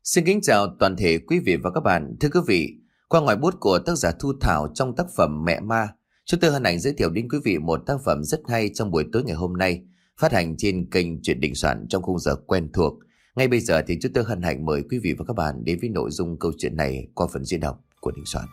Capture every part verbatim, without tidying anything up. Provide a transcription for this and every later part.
Xin kính chào toàn thể quý vị và các bạn. Thưa quý vị, qua ngòi bút của tác giả Thu Thảo trong tác phẩm Mẹ Ma, chúng tôi hân hạnh giới thiệu đến quý vị một tác phẩm rất hay trong buổi tối ngày hôm nay, phát hành trên kênh Chuyện Đình Soạn trong khung giờ quen thuộc. Ngay bây giờ thì chúng tôi hân hạnh mời quý vị và các bạn đến với nội dung câu chuyện này qua phần diễn đọc của Đình Soạn.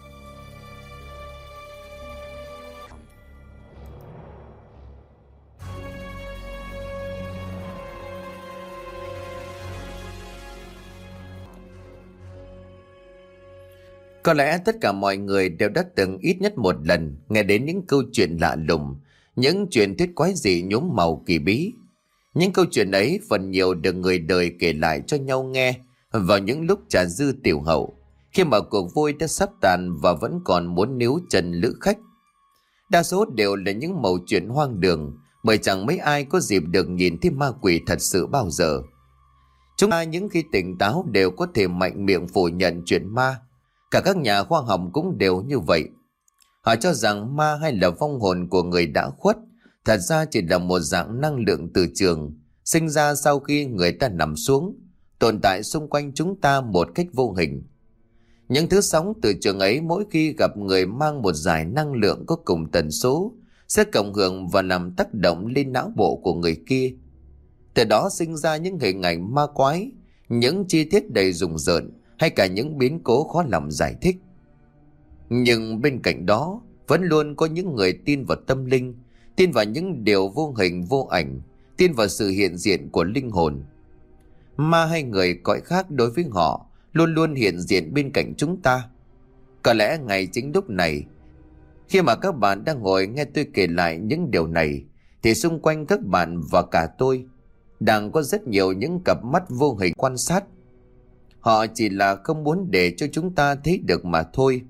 Có lẽ tất cả mọi người đều đã từng ít nhất một lần nghe đến những câu chuyện lạ lùng, những chuyện thuyết quái dị nhuốm màu kỳ bí. Những câu chuyện ấy phần nhiều được người đời kể lại cho nhau nghe vào những lúc trà dư tiểu hậu, khi mà cuộc vui đã sắp tàn và vẫn còn muốn níu chân lữ khách. Đa số đều là những mẩu chuyện hoang đường, bởi chẳng mấy ai có dịp được nhìn thấy ma quỷ thật sự bao giờ. Chúng ta những khi tỉnh táo đều có thể mạnh miệng phủ nhận chuyện ma. Cả các nhà khoa học cũng đều như vậy. Họ cho rằng ma hay là vong hồn của người đã khuất thật ra chỉ là một dạng năng lượng từ trường, sinh ra sau khi người ta nằm xuống, tồn tại xung quanh chúng ta một cách vô hình. Những thứ sóng từ trường ấy mỗi khi gặp người mang một dải năng lượng có cùng tần số sẽ cộng hưởng và làm tác động lên não bộ của người kia. Từ đó sinh ra những hình ảnh ma quái, những chi tiết đầy rùng rợn, hay cả những biến cố khó lòng giải thích. Nhưng bên cạnh đó vẫn luôn có những người tin vào tâm linh, tin vào những điều vô hình vô ảnh, tin vào sự hiện diện của linh hồn. Ma hay người cõi khác đối với họ luôn luôn hiện diện bên cạnh chúng ta. Có lẽ ngay chính lúc này, khi mà các bạn đang ngồi nghe tôi kể lại những điều này, thì xung quanh các bạn và cả tôi đang có rất nhiều những cặp mắt vô hình quan sát. Họ chỉ là không muốn để cho chúng ta thấy được mà thôi.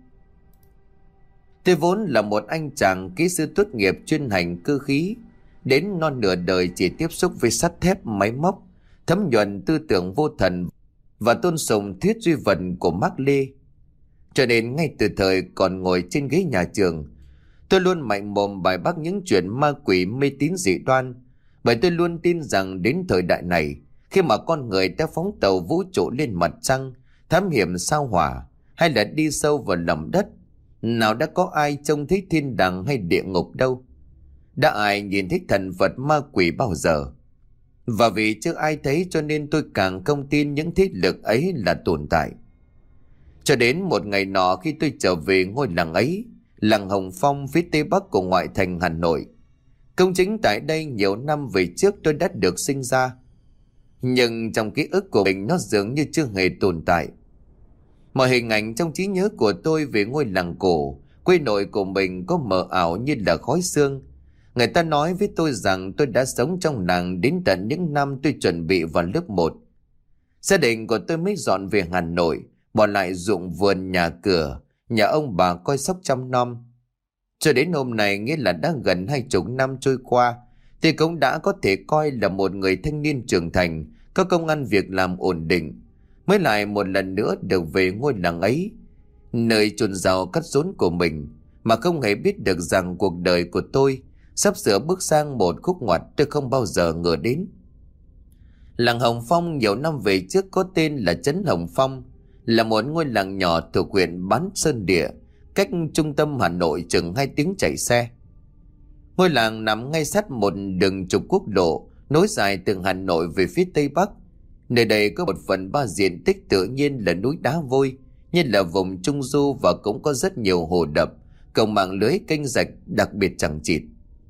Tôi vốn là một anh chàng kỹ sư tốt nghiệp chuyên hành cơ khí, đến non nửa đời chỉ tiếp xúc với sắt thép, máy móc, thấm nhuần tư tưởng vô thần và tôn sùng thuyết duy vật của Mác Lê. Cho nên ngay từ thời còn ngồi trên ghế nhà trường, tôi luôn mạnh mồm bài bác những chuyện ma quỷ mê tín dị đoan, bởi tôi luôn tin rằng đến thời đại này, khi mà con người đã phóng tàu vũ trụ lên mặt trăng, thám hiểm sao hỏa, hay là đi sâu vào lòng đất, nào đã có ai trông thấy thiên đàng hay địa ngục đâu. Đã ai nhìn thấy thần Phật ma quỷ bao giờ. Và vì chưa ai thấy cho nên tôi càng không tin những thế lực ấy là tồn tại. Cho đến một ngày nọ khi tôi trở về ngôi làng ấy, làng Hồng Phong phía tây bắc của ngoại thành Hà Nội. Công chính tại đây nhiều năm về trước tôi đã được sinh ra, nhưng trong ký ức của mình nó dường như chưa hề tồn tại. Mọi hình ảnh trong trí nhớ của tôi về ngôi làng cổ, quê nội của mình có mờ ảo như là khói sương. Người ta nói với tôi rằng tôi đã sống trong làng đến tận những năm tôi chuẩn bị vào lớp một. Gia đình của tôi mới dọn về Hà Nội, bỏ lại ruộng vườn nhà cửa, nhà ông bà coi sóc chăm nom. Cho đến hôm nay, nghĩa là đã gần hai chục năm trôi qua, thì cũng đã có thể coi là một người thanh niên trưởng thành, có công ăn việc làm ổn định, mới lại một lần nữa được về ngôi làng ấy, nơi chôn rau cắt rốn của mình, mà không hề biết được rằng cuộc đời của tôi sắp sửa bước sang một khúc ngoặt tôi không bao giờ ngờ đến. Làng Hồng Phong nhiều năm về trước có tên là trấn Hồng Phong, là một ngôi làng nhỏ thuộc huyện Bán Sơn Địa, cách trung tâm Hà Nội chừng hai tiếng chạy xe. Ngôi làng nằm ngay sát một đường trục quốc lộ nối dài từ Hà Nội về phía tây bắc. Nơi đây có một phần ba diện tích tự nhiên là núi đá vôi, như là vùng trung du, và cũng có rất nhiều hồ đập, cộng mạng lưới kênh rạch đặc biệt chằng chịt.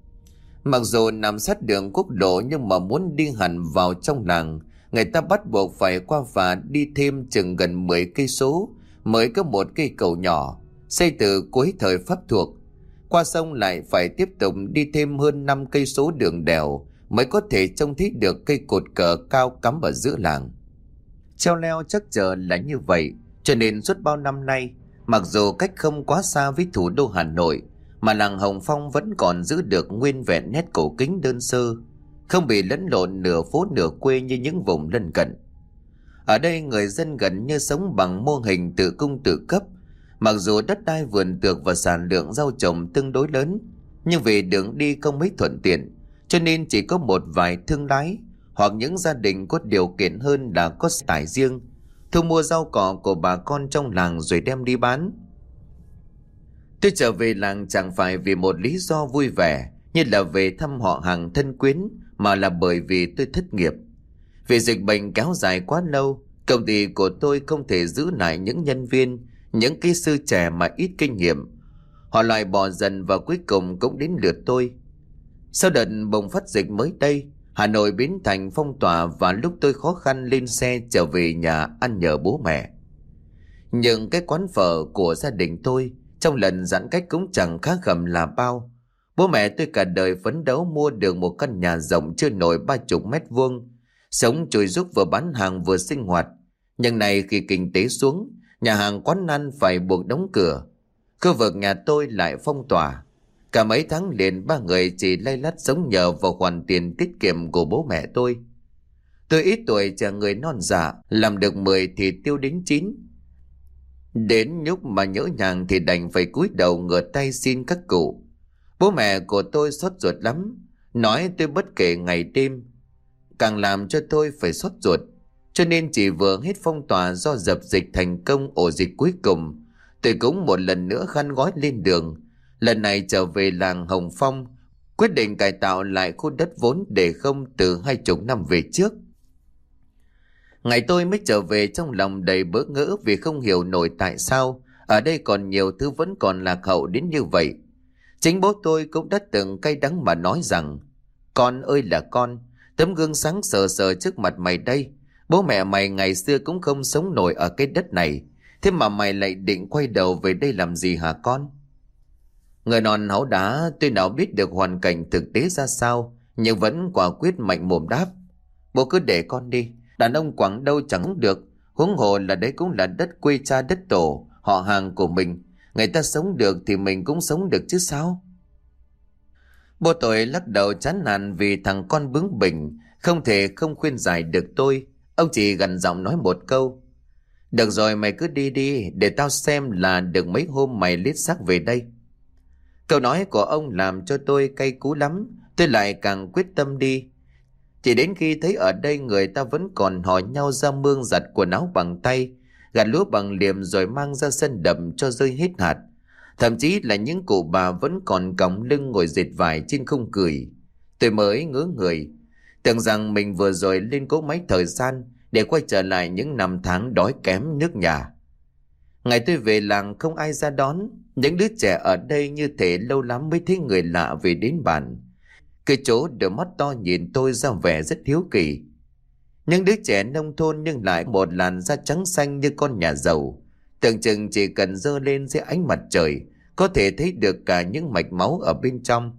Mặc dù nằm sát đường quốc lộ, nhưng mà muốn đi hẳn vào trong làng, người ta bắt buộc phải qua phà đi thêm chừng gần mười cây số mới có một cây cầu nhỏ xây từ cuối thời Pháp thuộc. Qua sông lại phải tiếp tục đi thêm hơn năm cây số đường đèo mới có thể trông thấy được cây cột cờ cao cắm ở giữa làng. Treo leo chắc chờ là như vậy, cho nên suốt bao năm nay, mặc dù cách không quá xa với thủ đô Hà Nội, mà làng Hồng Phong vẫn còn giữ được nguyên vẹn nét cổ kính đơn sơ, không bị lẫn lộn nửa phố nửa quê như những vùng lân cận. Ở đây người dân gần như sống bằng mô hình tự cung tự cấp. Mặc dù đất đai vườn tược và sản lượng rau trồng tương đối lớn, nhưng vì đường đi không mấy thuận tiện, cho nên chỉ có một vài thương lái hoặc những gia đình có điều kiện hơn là có xe tải riêng, thu mua rau cỏ của bà con trong làng rồi đem đi bán. Tôi trở về làng chẳng phải vì một lý do vui vẻ như là về thăm họ hàng thân quyến, mà là bởi vì tôi thất nghiệp. Vì dịch bệnh kéo dài quá lâu, công ty của tôi không thể giữ lại những nhân viên, những kỹ sư trẻ mà ít kinh nghiệm. Họ loại bỏ dần và cuối cùng cũng đến lượt tôi. Sau đợt bùng phát dịch mới đây, Hà Nội biến thành phong tỏa và lúc tôi khó khăn lên xe trở về nhà ăn nhờ bố mẹ. Nhưng cái quán phở của gia đình tôi trong lần giãn cách cũng chẳng khác gầm là bao. Bố mẹ tôi cả đời phấn đấu mua được một căn nhà rộng chưa nổi ba chục mét vuông, sống chùi rúc vừa bán hàng vừa sinh hoạt. Nhưng này khi kinh tế xuống, nhà hàng quán ăn phải buộc đóng cửa. Khu vực nhà tôi lại phong tỏa. Cả mấy tháng liền ba người chỉ lay lắt sống nhờ vào khoản tiền tiết kiệm của bố mẹ tôi. Tôi ít tuổi chờ người non dạ, làm được mười thì tiêu đến chín. Đến nhúc mà nhỡ nhàng thì đành phải cúi đầu ngửa tay xin các cụ. Bố mẹ của tôi sốt ruột lắm, nói tôi bất kể ngày đêm, càng làm cho tôi phải sốt ruột. Cho nên chỉ vừa hết phong tỏa do dập dịch thành công ổ dịch cuối cùng, tôi cũng một lần nữa khăn gói lên đường. Lần này trở về làng Hồng Phong, quyết định cải tạo lại khu đất vốn để không từ hai chục năm về trước. Ngày tôi mới trở về trong lòng đầy bỡ ngỡ vì không hiểu nổi tại sao ở đây còn nhiều thứ vẫn còn lạc hậu đến như vậy. Chính bố tôi cũng đã từng cay đắng mà nói rằng: con ơi là con, tấm gương sáng sờ sờ trước mặt mày đây. Bố mẹ mày ngày xưa cũng không sống nổi ở cái đất này, thế mà mày lại định quay đầu về đây làm gì hả con? Người non háu đá, tôi nào biết được hoàn cảnh thực tế ra sao, nhưng vẫn quả quyết mạnh mồm đáp: bố cứ để con đi, đàn ông quảng đâu chẳng được, huống hồ là đấy cũng là đất quê cha đất tổ, họ hàng của mình. Người ta sống được thì mình cũng sống được chứ sao? Bố tôi lắc đầu chán nản vì thằng con bướng bỉnh, không thể không khuyên giải được tôi. Ông chỉ gằn giọng nói một câu: được rồi, mày cứ đi đi, để tao xem là được mấy hôm mày lết xác về đây. Câu nói của ông làm cho tôi cay cú lắm. Tôi lại càng quyết tâm đi. Chỉ đến khi thấy ở đây người ta vẫn còn hò nhau ra mương giặt quần áo bằng tay, gặt lúa bằng liềm rồi mang ra sân đập cho rơi hết hạt. Thậm chí là những cụ bà vẫn còn còng lưng ngồi dệt vải trên khung cửi. Tôi mới ngớ người, tưởng rằng mình vừa rồi lên cỗ máy thời gian để quay trở lại những năm tháng đói kém nước nhà. Ngày tôi về làng không ai ra đón. Những đứa trẻ ở đây như thể lâu lắm mới thấy người lạ về đến bản. Cái chỗ đôi mắt to nhìn tôi ra vẻ rất hiếu kỳ. Những đứa trẻ nông thôn nhưng lại một làn da trắng xanh như con nhà giàu. Tưởng chừng chỉ cần giơ lên dưới ánh mặt trời có thể thấy được cả những mạch máu ở bên trong.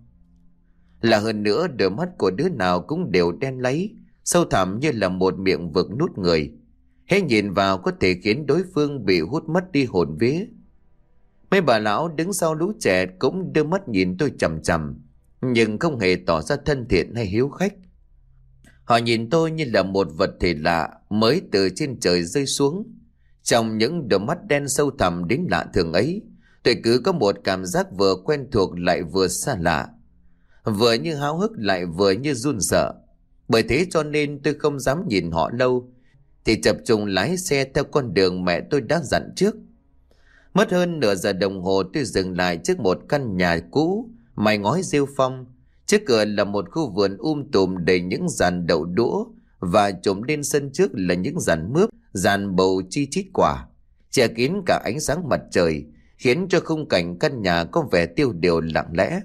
Là hơn nữa, đôi mắt của đứa nào cũng đều đen láy, sâu thẳm như là một miệng vực nuốt người. Hễ nhìn vào có thể khiến đối phương bị hút mất đi hồn vía. Mấy bà lão đứng sau lũ trẻ cũng đưa mắt nhìn tôi chằm chằm, nhưng không hề tỏ ra thân thiện hay hiếu khách. Họ nhìn tôi như là một vật thể lạ mới từ trên trời rơi xuống. Trong những đôi mắt đen sâu thẳm đến lạ thường ấy, tôi cứ có một cảm giác vừa quen thuộc lại vừa xa lạ, vừa như háo hức lại vừa như run sợ. Bởi thế cho nên tôi không dám nhìn họ lâu, thì tập trung lái xe theo con đường mẹ tôi đã dặn trước. Mất hơn nửa giờ đồng hồ tôi dừng lại trước một căn nhà cũ mái ngói rêu phong. Trước cửa là một khu vườn um tùm đầy những giàn đậu đũa, và trùm lên sân trước là những giàn mướp, giàn bầu chi chít quả, che kín cả ánh sáng mặt trời, khiến cho khung cảnh căn nhà có vẻ tiêu điều lặng lẽ.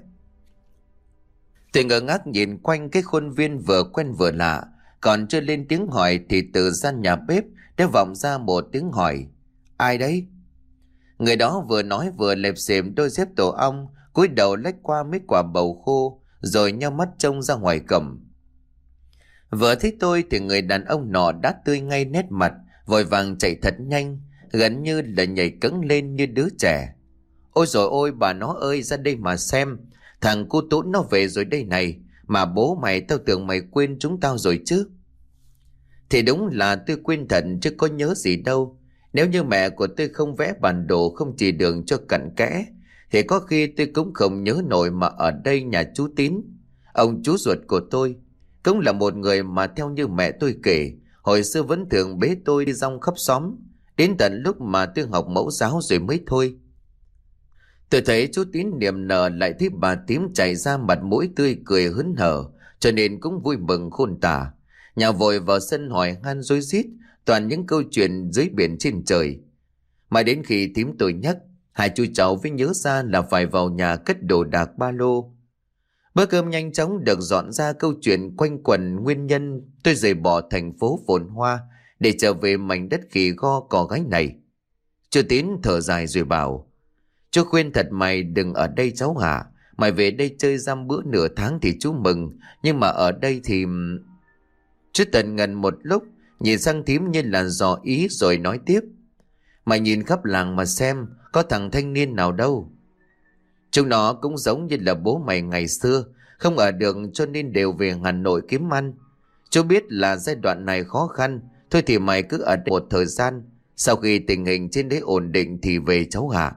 Tôi ngơ ngác nhìn quanh cái khuôn viên vừa quen vừa lạ, còn chưa lên tiếng hỏi thì từ gian nhà bếp đã vọng ra một tiếng hỏi: ai đấy? Người đó vừa nói vừa lẹp xềm đôi dép tổ ong, cúi đầu lách qua mấy quả bầu khô rồi nheo mắt trông ra ngoài cổng. Vừa thấy tôi thì người đàn ông nọ đã tươi ngay nét mặt, vội vàng chạy thật nhanh, gần như là nhảy cẫng lên như đứa trẻ. Ôi rồi ôi bà nó ơi, ra đây mà xem, thằng cu tốn nó về rồi đây này. Mà bố mày, tao tưởng mày quên chúng tao rồi chứ. Thì đúng là tôi quên thật chứ có nhớ gì đâu. Nếu như mẹ của tôi không vẽ bản đồ không chỉ đường cho cặn kẽ, thì có khi tôi cũng không nhớ nổi mà ở đây nhà chú Tín, ông chú ruột của tôi, cũng là một người mà theo như mẹ tôi kể, hồi xưa vẫn thường bế tôi đi rong khắp xóm, đến tận lúc mà tôi học mẫu giáo rồi mới thôi. Tôi thấy chú Tín niềm nở, lại thấy bà Tím chảy ra mặt mũi tươi cười hớn hở, cho nên cũng vui mừng khôn tả. Nhà vội vào sân hỏi han rối rít, toàn những câu chuyện dưới biển trên trời. Mà đến khi Tím tôi nhắc, hai chú cháu mới nhớ ra là phải vào nhà cất đồ đạc ba lô. Bữa cơm nhanh chóng được dọn ra, câu chuyện quanh quẩn nguyên nhân tôi rời bỏ thành phố phồn hoa để trở về mảnh đất khỉ go cò gái này. Chú Tín thở dài rồi bảo: chú khuyên thật mày đừng ở đây cháu hả. Mày về đây chơi giam bữa nửa tháng thì chú mừng, nhưng mà ở đây thì... Chú tần ngần một lúc, nhìn sang Thím như là dò ý rồi nói tiếp: mày nhìn khắp làng mà xem, có thằng thanh niên nào đâu. Chúng nó cũng giống như là bố mày ngày xưa, không ở được cho nên đều về Hà Nội kiếm ăn. Chú biết là giai đoạn này khó khăn, thôi thì mày cứ ở đây một thời gian, sau khi tình hình trên đấy ổn định thì về cháu hả.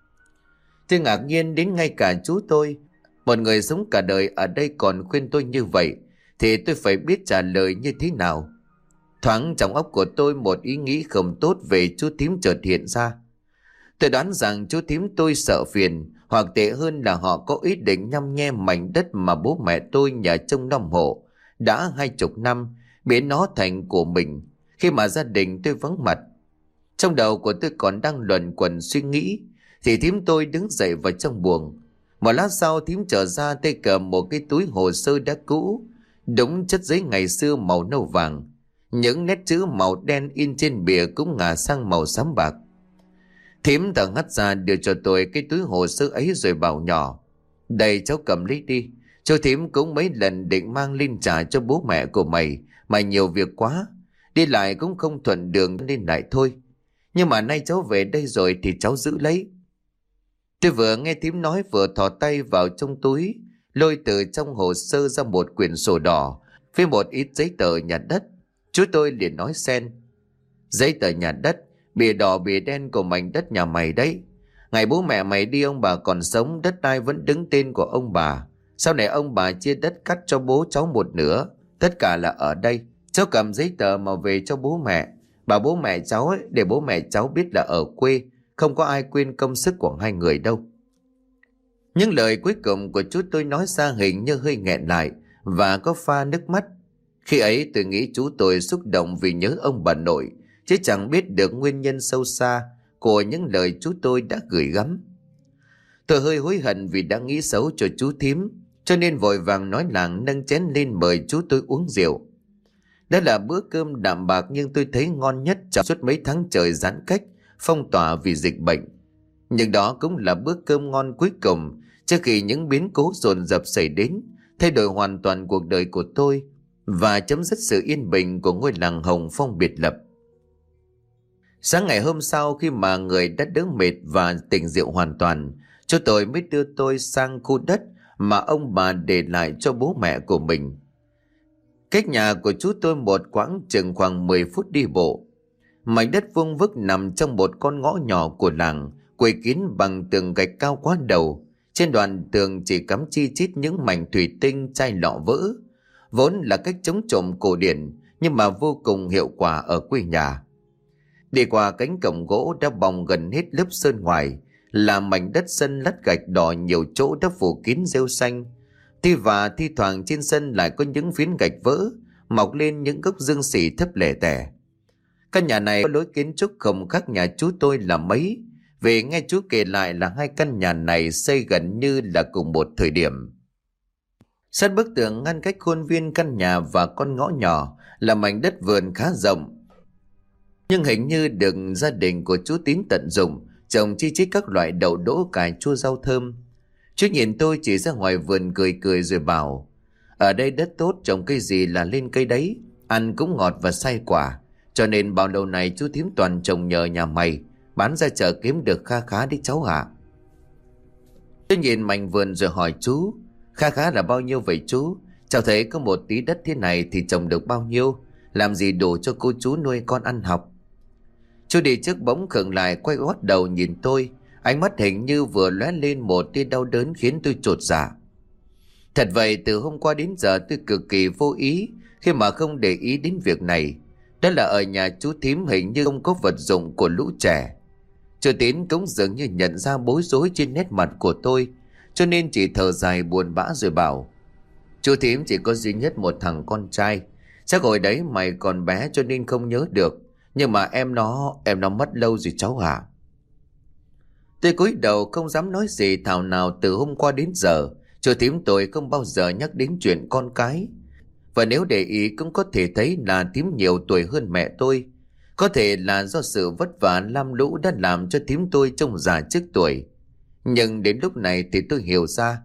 Tôi ngạc nhiên đến ngay cả chú tôi, một người sống cả đời ở đây còn khuyên tôi như vậy, thì tôi phải biết trả lời như thế nào. Thoáng trong óc của tôi một ý nghĩ không tốt về chú Thím chợt hiện ra. Tôi đoán rằng chú Thím tôi sợ phiền, hoặc tệ hơn là họ có ý định nhăm nhe mảnh đất mà bố mẹ tôi nhà trông nom hộ đã hai chục năm, biến nó thành của mình khi mà gia đình tôi vắng mặt. Trong đầu của tôi còn đang luẩn quẩn suy nghĩ thì Thím tôi đứng dậy vào trong buồng. Một lát sau Thím trở ra tay cầm một cái túi hồ sơ đã cũ, đúng chất giấy ngày xưa màu nâu vàng. Những nét chữ màu đen in trên bìa cũng ngả sang màu xám bạc. Thím thở hắt ra đưa cho tôi cái túi hồ sơ ấy rồi bảo nhỏ: đây cháu cầm lấy đi. Chú Thím cũng mấy lần định mang lên trả cho bố mẹ của mày, mà nhiều việc quá, đi lại cũng không thuận đường nên lại thôi. Nhưng mà nay cháu về đây rồi thì cháu giữ lấy. Tôi vừa nghe Thím nói vừa thò tay vào trong túi, lôi từ trong hồ sơ ra một quyển sổ đỏ với một ít giấy tờ nhà đất. Chú tôi liền nói xen: giấy tờ nhà đất, bìa đỏ bìa đen của mảnh đất nhà mày đấy. Ngày bố mẹ mày đi ông bà còn sống, đất đai vẫn đứng tên của ông bà. Sau này ông bà chia đất cắt cho bố cháu một nửa, tất cả là ở đây. Cháu cầm giấy tờ mà về cho bố mẹ, bảo bố mẹ cháu ấy, để bố mẹ cháu biết là ở quê không có ai quên công sức của hai người đâu. Những lời cuối cùng của chú tôi nói ra hình như hơi nghẹn lại và có pha nước mắt. Khi ấy tôi nghĩ chú tôi xúc động vì nhớ ông bà nội, chứ chẳng biết được nguyên nhân sâu xa của những lời chú tôi đã gửi gắm. Tôi hơi hối hận vì đã nghĩ xấu cho chú Thím, cho nên vội vàng nói làng nâng chén lên mời chú tôi uống rượu. Đó là bữa cơm đạm bạc nhưng tôi thấy ngon nhất trong suốt mấy tháng trời giãn cách, phong tỏa vì dịch bệnh. Nhưng đó cũng là bữa cơm ngon cuối cùng trước khi những biến cố dồn dập xảy đến, thay đổi hoàn toàn cuộc đời của tôi và chấm dứt sự yên bình của ngôi làng Hồng Phong biệt lập. Sáng ngày hôm sau, khi mà người đã đỡ mệt và tỉnh rượu hoàn toàn, chú tôi mới đưa tôi sang khu đất mà ông bà để lại cho bố mẹ của mình. Cách nhà của chú tôi một quãng chừng khoảng mười phút đi bộ. Mảnh đất vuông vức nằm trong một con ngõ nhỏ của làng, quây kín bằng tường gạch cao quá đầu. Trên đoạn tường chỉ cắm chi chít những mảnh thủy tinh, chai lọ vỡ, vốn là cách chống trộm cổ điển nhưng mà vô cùng hiệu quả ở quê nhà. Đi qua cánh cổng gỗ đã bong gần hết lớp sơn ngoài là mảnh đất sân lát gạch đỏ, nhiều chỗ đã phủ kín rêu xanh. Thi và thi thoảng trên sân lại có những phiến gạch vỡ mọc lên những gốc dương xỉ thấp lẻ tẻ. Căn nhà này có lối kiến trúc không khác nhà chú tôi là mấy, vì nghe chú kể lại là hai căn nhà này xây gần như là cùng một thời điểm. Sát bức tường ngăn cách khuôn viên căn nhà và con ngõ nhỏ là mảnh đất vườn khá rộng, nhưng hình như được gia đình của chú Tín tận dụng, trồng chi chít các loại đậu đỗ, cải, chua, rau thơm. Chú nhìn tôi chỉ ra ngoài vườn cười cười rồi bảo: ở đây đất tốt, trồng cây gì là lên cây đấy, ăn cũng ngọt và sai quả, cho nên bao lâu này chú Thím toàn trồng nhờ nhà mày, bán ra chợ kiếm được kha khá đấy cháu ạ. Tôi nhìn mảnh vườn rồi hỏi chú: kha khá là bao nhiêu vậy chú? Cháu thấy có một tí đất thế này thì trồng được bao nhiêu, làm gì đủ cho cô chú nuôi con ăn học? Chú đi trước bỗng khựng lại, quay gót đầu nhìn tôi, ánh mắt hình như vừa lóe lên một tia đau đớn khiến tôi chột dạ. Thật vậy, từ hôm qua đến giờ tôi cực kỳ vô ý khi mà không để ý đến việc này. Đó là ở nhà chú thím hình như không có vật dụng của lũ trẻ. Chú Tín cũng dường như nhận ra bối rối trên nét mặt của tôi, cho nên chỉ thở dài buồn bã rồi bảo: Chú thím chỉ có duy nhất một thằng con trai. Chắc hồi đấy mày còn bé cho nên không nhớ được. Nhưng mà em nó, em nó mất lâu rồi cháu hả? Tôi cúi đầu không dám nói gì, thảo nào từ hôm qua đến giờ chú thím tôi không bao giờ nhắc đến chuyện con cái. Và nếu để ý cũng có thể thấy là thím nhiều tuổi hơn mẹ tôi. Có thể là do sự vất vả lam lũ đã làm cho thím tôi trông già trước tuổi. Nhưng đến lúc này thì tôi hiểu ra.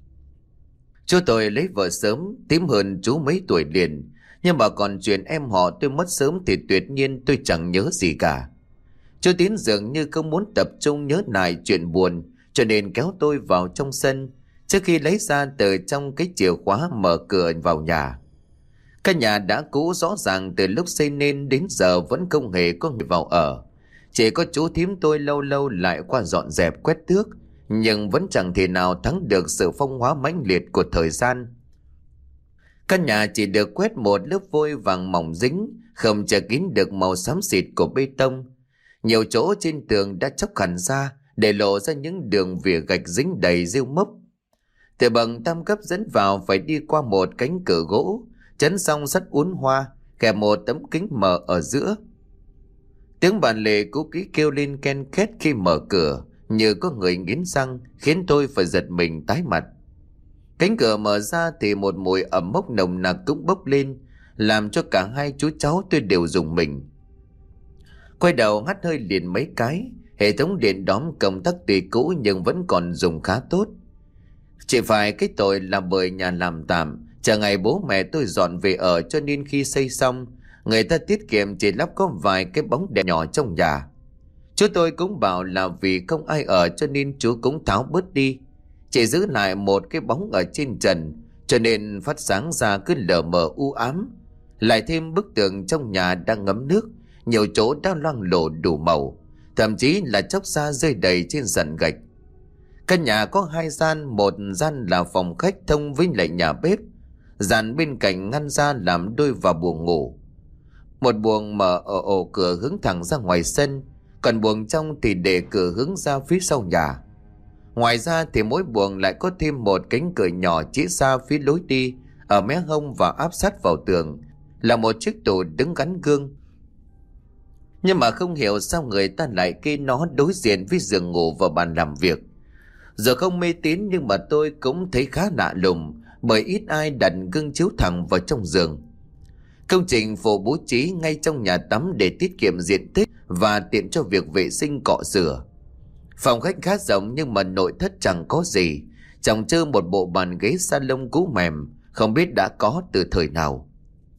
Chú tôi lấy vợ sớm, thím hơn chú mấy tuổi liền. Nhưng mà còn chuyện em họ tôi mất sớm thì tuyệt nhiên tôi chẳng nhớ gì cả. Chú Tín dường như không muốn tập trung nhớ lại chuyện buồn, cho nên kéo tôi vào trong sân trước khi lấy ra từ trong cái chìa khóa mở cửa vào nhà. Căn nhà đã cũ rõ ràng từ lúc xây nên đến giờ vẫn không hề có người vào ở. Chỉ có chú thím tôi lâu lâu lại qua dọn dẹp quét tước, nhưng vẫn chẳng thể nào thắng được sự phong hóa mãnh liệt của thời gian. Căn nhà chỉ được quét một lớp vôi vàng mỏng dính, không che kín được màu xám xịt của bê tông. Nhiều chỗ trên tường đã chóc hẳn ra, để lộ ra những đường vỉa gạch dính đầy rêu mốc. Từ bậc tam cấp dẫn vào phải đi qua một cánh cửa gỗ, chắn song sắt uốn hoa, kèm một tấm kính mờ ở giữa. Tiếng bàn lề cũ kỹ kêu lên ken két khi mở cửa, như có người nghiến răng, khiến tôi phải giật mình tái mặt. Cánh cửa mở ra thì một mùi ẩm mốc nồng nặc cũng bốc lên, làm cho cả hai chú cháu tôi đều rùng mình. Quay đầu hắt hơi liền mấy cái, hệ thống điện đóm công tắc tuy cũ nhưng vẫn còn dùng khá tốt. Chỉ phải cái tội là bởi nhà làm tạm, chờ ngày bố mẹ tôi dọn về ở cho nên khi xây xong, người ta tiết kiệm chỉ lắp có vài cái bóng đèn nhỏ trong nhà. Chú tôi cũng bảo là vì không ai ở cho nên chú cũng tháo bớt đi, chỉ giữ lại một cái bóng ở trên trần, cho nên phát sáng ra cứ lờ mờ u ám. Lại thêm bức tường trong nhà đang ngấm nước, nhiều chỗ đang loang lổ đủ màu, thậm chí là chóc ra rơi đầy trên sàn gạch. Căn nhà có hai gian, một gian là phòng khách thông với lại nhà bếp, gian bên cạnh ngăn ra làm đôi vào buồng ngủ. Một buồng mở ở ổ cửa hướng thẳng ra ngoài sân, còn buồng trong thì để cửa hướng ra phía sau nhà. Ngoài ra thì mỗi buồng lại có thêm một cánh cửa nhỏ chỉ ra phía lối đi, ở mé hông và áp sát vào tường là một chiếc tủ đứng gắn gương. Nhưng mà không hiểu sao người ta lại kê nó đối diện với giường ngủ và bàn làm việc. Giờ không mê tín nhưng mà tôi cũng thấy khá lạ lùng, bởi ít ai đặt gương chiếu thẳng vào trong giường. Công trình phụ bố trí ngay trong nhà tắm để tiết kiệm diện tích và tiện cho việc vệ sinh cọ rửa. Phòng khách khá rộng nhưng mà nội thất chẳng có gì, chồng chơ một bộ bàn ghế salon cũ mềm, không biết đã có từ thời nào.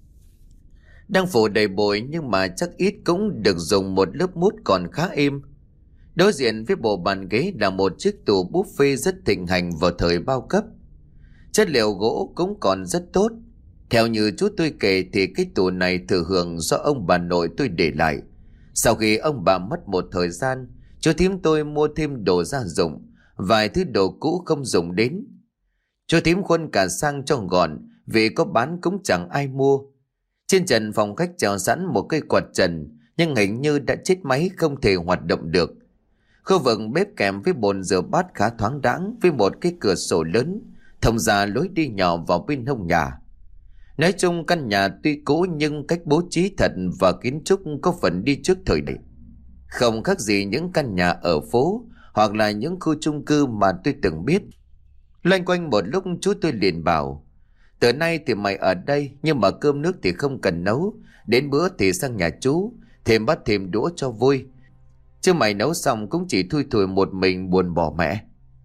Đang phủ đầy bụi nhưng mà chắc ít cũng được dùng một lớp mút còn khá êm. Đối diện với bộ bàn ghế là một chiếc tủ buffet rất thịnh hành vào thời bao cấp. Chất liệu gỗ cũng còn rất tốt. Theo như chú tôi kể thì cái tủ này thừa hưởng do ông bà nội tôi để lại. Sau khi ông bà mất một thời gian, chú thím tôi mua thêm đồ gia dụng, vài thứ đồ cũ không dùng đến. Chú thím khuân cả sang cho gọn, vì có bán cũng chẳng ai mua. Trên trần phòng khách treo sẵn một cây quạt trần, nhưng hình như đã chết máy không thể hoạt động được. Khu vực bếp kèm với bồn rửa bát khá thoáng đãng, với một cái cửa sổ lớn thông ra lối đi nhỏ vào bên hông nhà. Nói chung căn nhà tuy cũ nhưng cách bố trí thật và kiến trúc có phần đi trước thời đại, không khác gì những căn nhà ở phố hoặc là những khu chung cư mà tôi từng biết. Loanh quanh một lúc chú tôi liền bảo: từ nay thì mày ở đây, nhưng mà cơm nước thì không cần nấu, đến bữa thì sang nhà chú thêm bát thêm đũa cho vui, chứ mày nấu xong cũng chỉ thui thủi một mình buồn bỏ mẹ.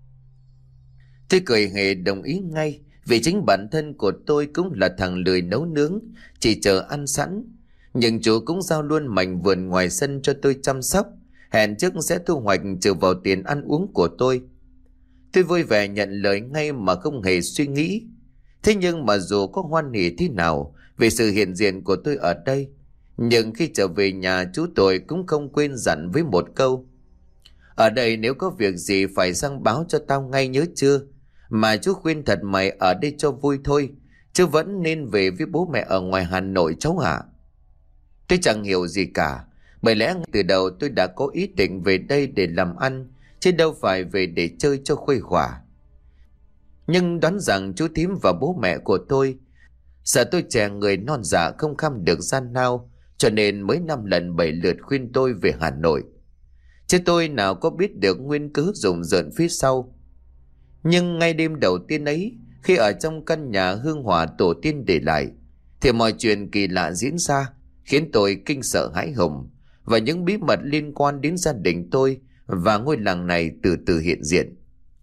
Tôi cười hề đồng ý ngay, vì chính bản thân của tôi cũng là thằng lười nấu nướng, chỉ chờ ăn sẵn. Nhưng chú cũng giao luôn mảnh vườn ngoài sân cho tôi chăm sóc, hẹn trước sẽ thu hoạch trừ vào tiền ăn uống của tôi. Tôi vui vẻ nhận lời ngay mà không hề suy nghĩ. Thế nhưng mà dù có hoan hỉ thế nào về sự hiện diện của tôi ở đây, nhưng khi trở về nhà chú tôi cũng không quên dặn với một câu: ở đây nếu có việc gì phải sang báo cho tao ngay nhớ chưa? Mà chú khuyên thật mày ở đây cho vui thôi, chứ vẫn nên về với bố mẹ ở ngoài Hà Nội cháu ạ. Tôi chẳng hiểu gì cả, bởi lẽ từ đầu tôi đã có ý định về đây để làm ăn, chứ đâu phải về để chơi cho khuây khỏa. Nhưng đoán rằng chú thím và bố mẹ của tôi sợ tôi trẻ người non dạ không kham được gian nao, cho nên mới năm lần bảy lượt khuyên tôi về Hà Nội. Chứ tôi nào có biết được nguyên cớ rùng rợn phía sau. Nhưng ngay đêm đầu tiên ấy, khi ở trong căn nhà hương hỏa tổ tiên để lại, thì mọi chuyện kỳ lạ diễn ra, khiến tôi kinh sợ hãi hùng, và những bí mật liên quan đến gia đình tôi và ngôi làng này từ từ hiện diện.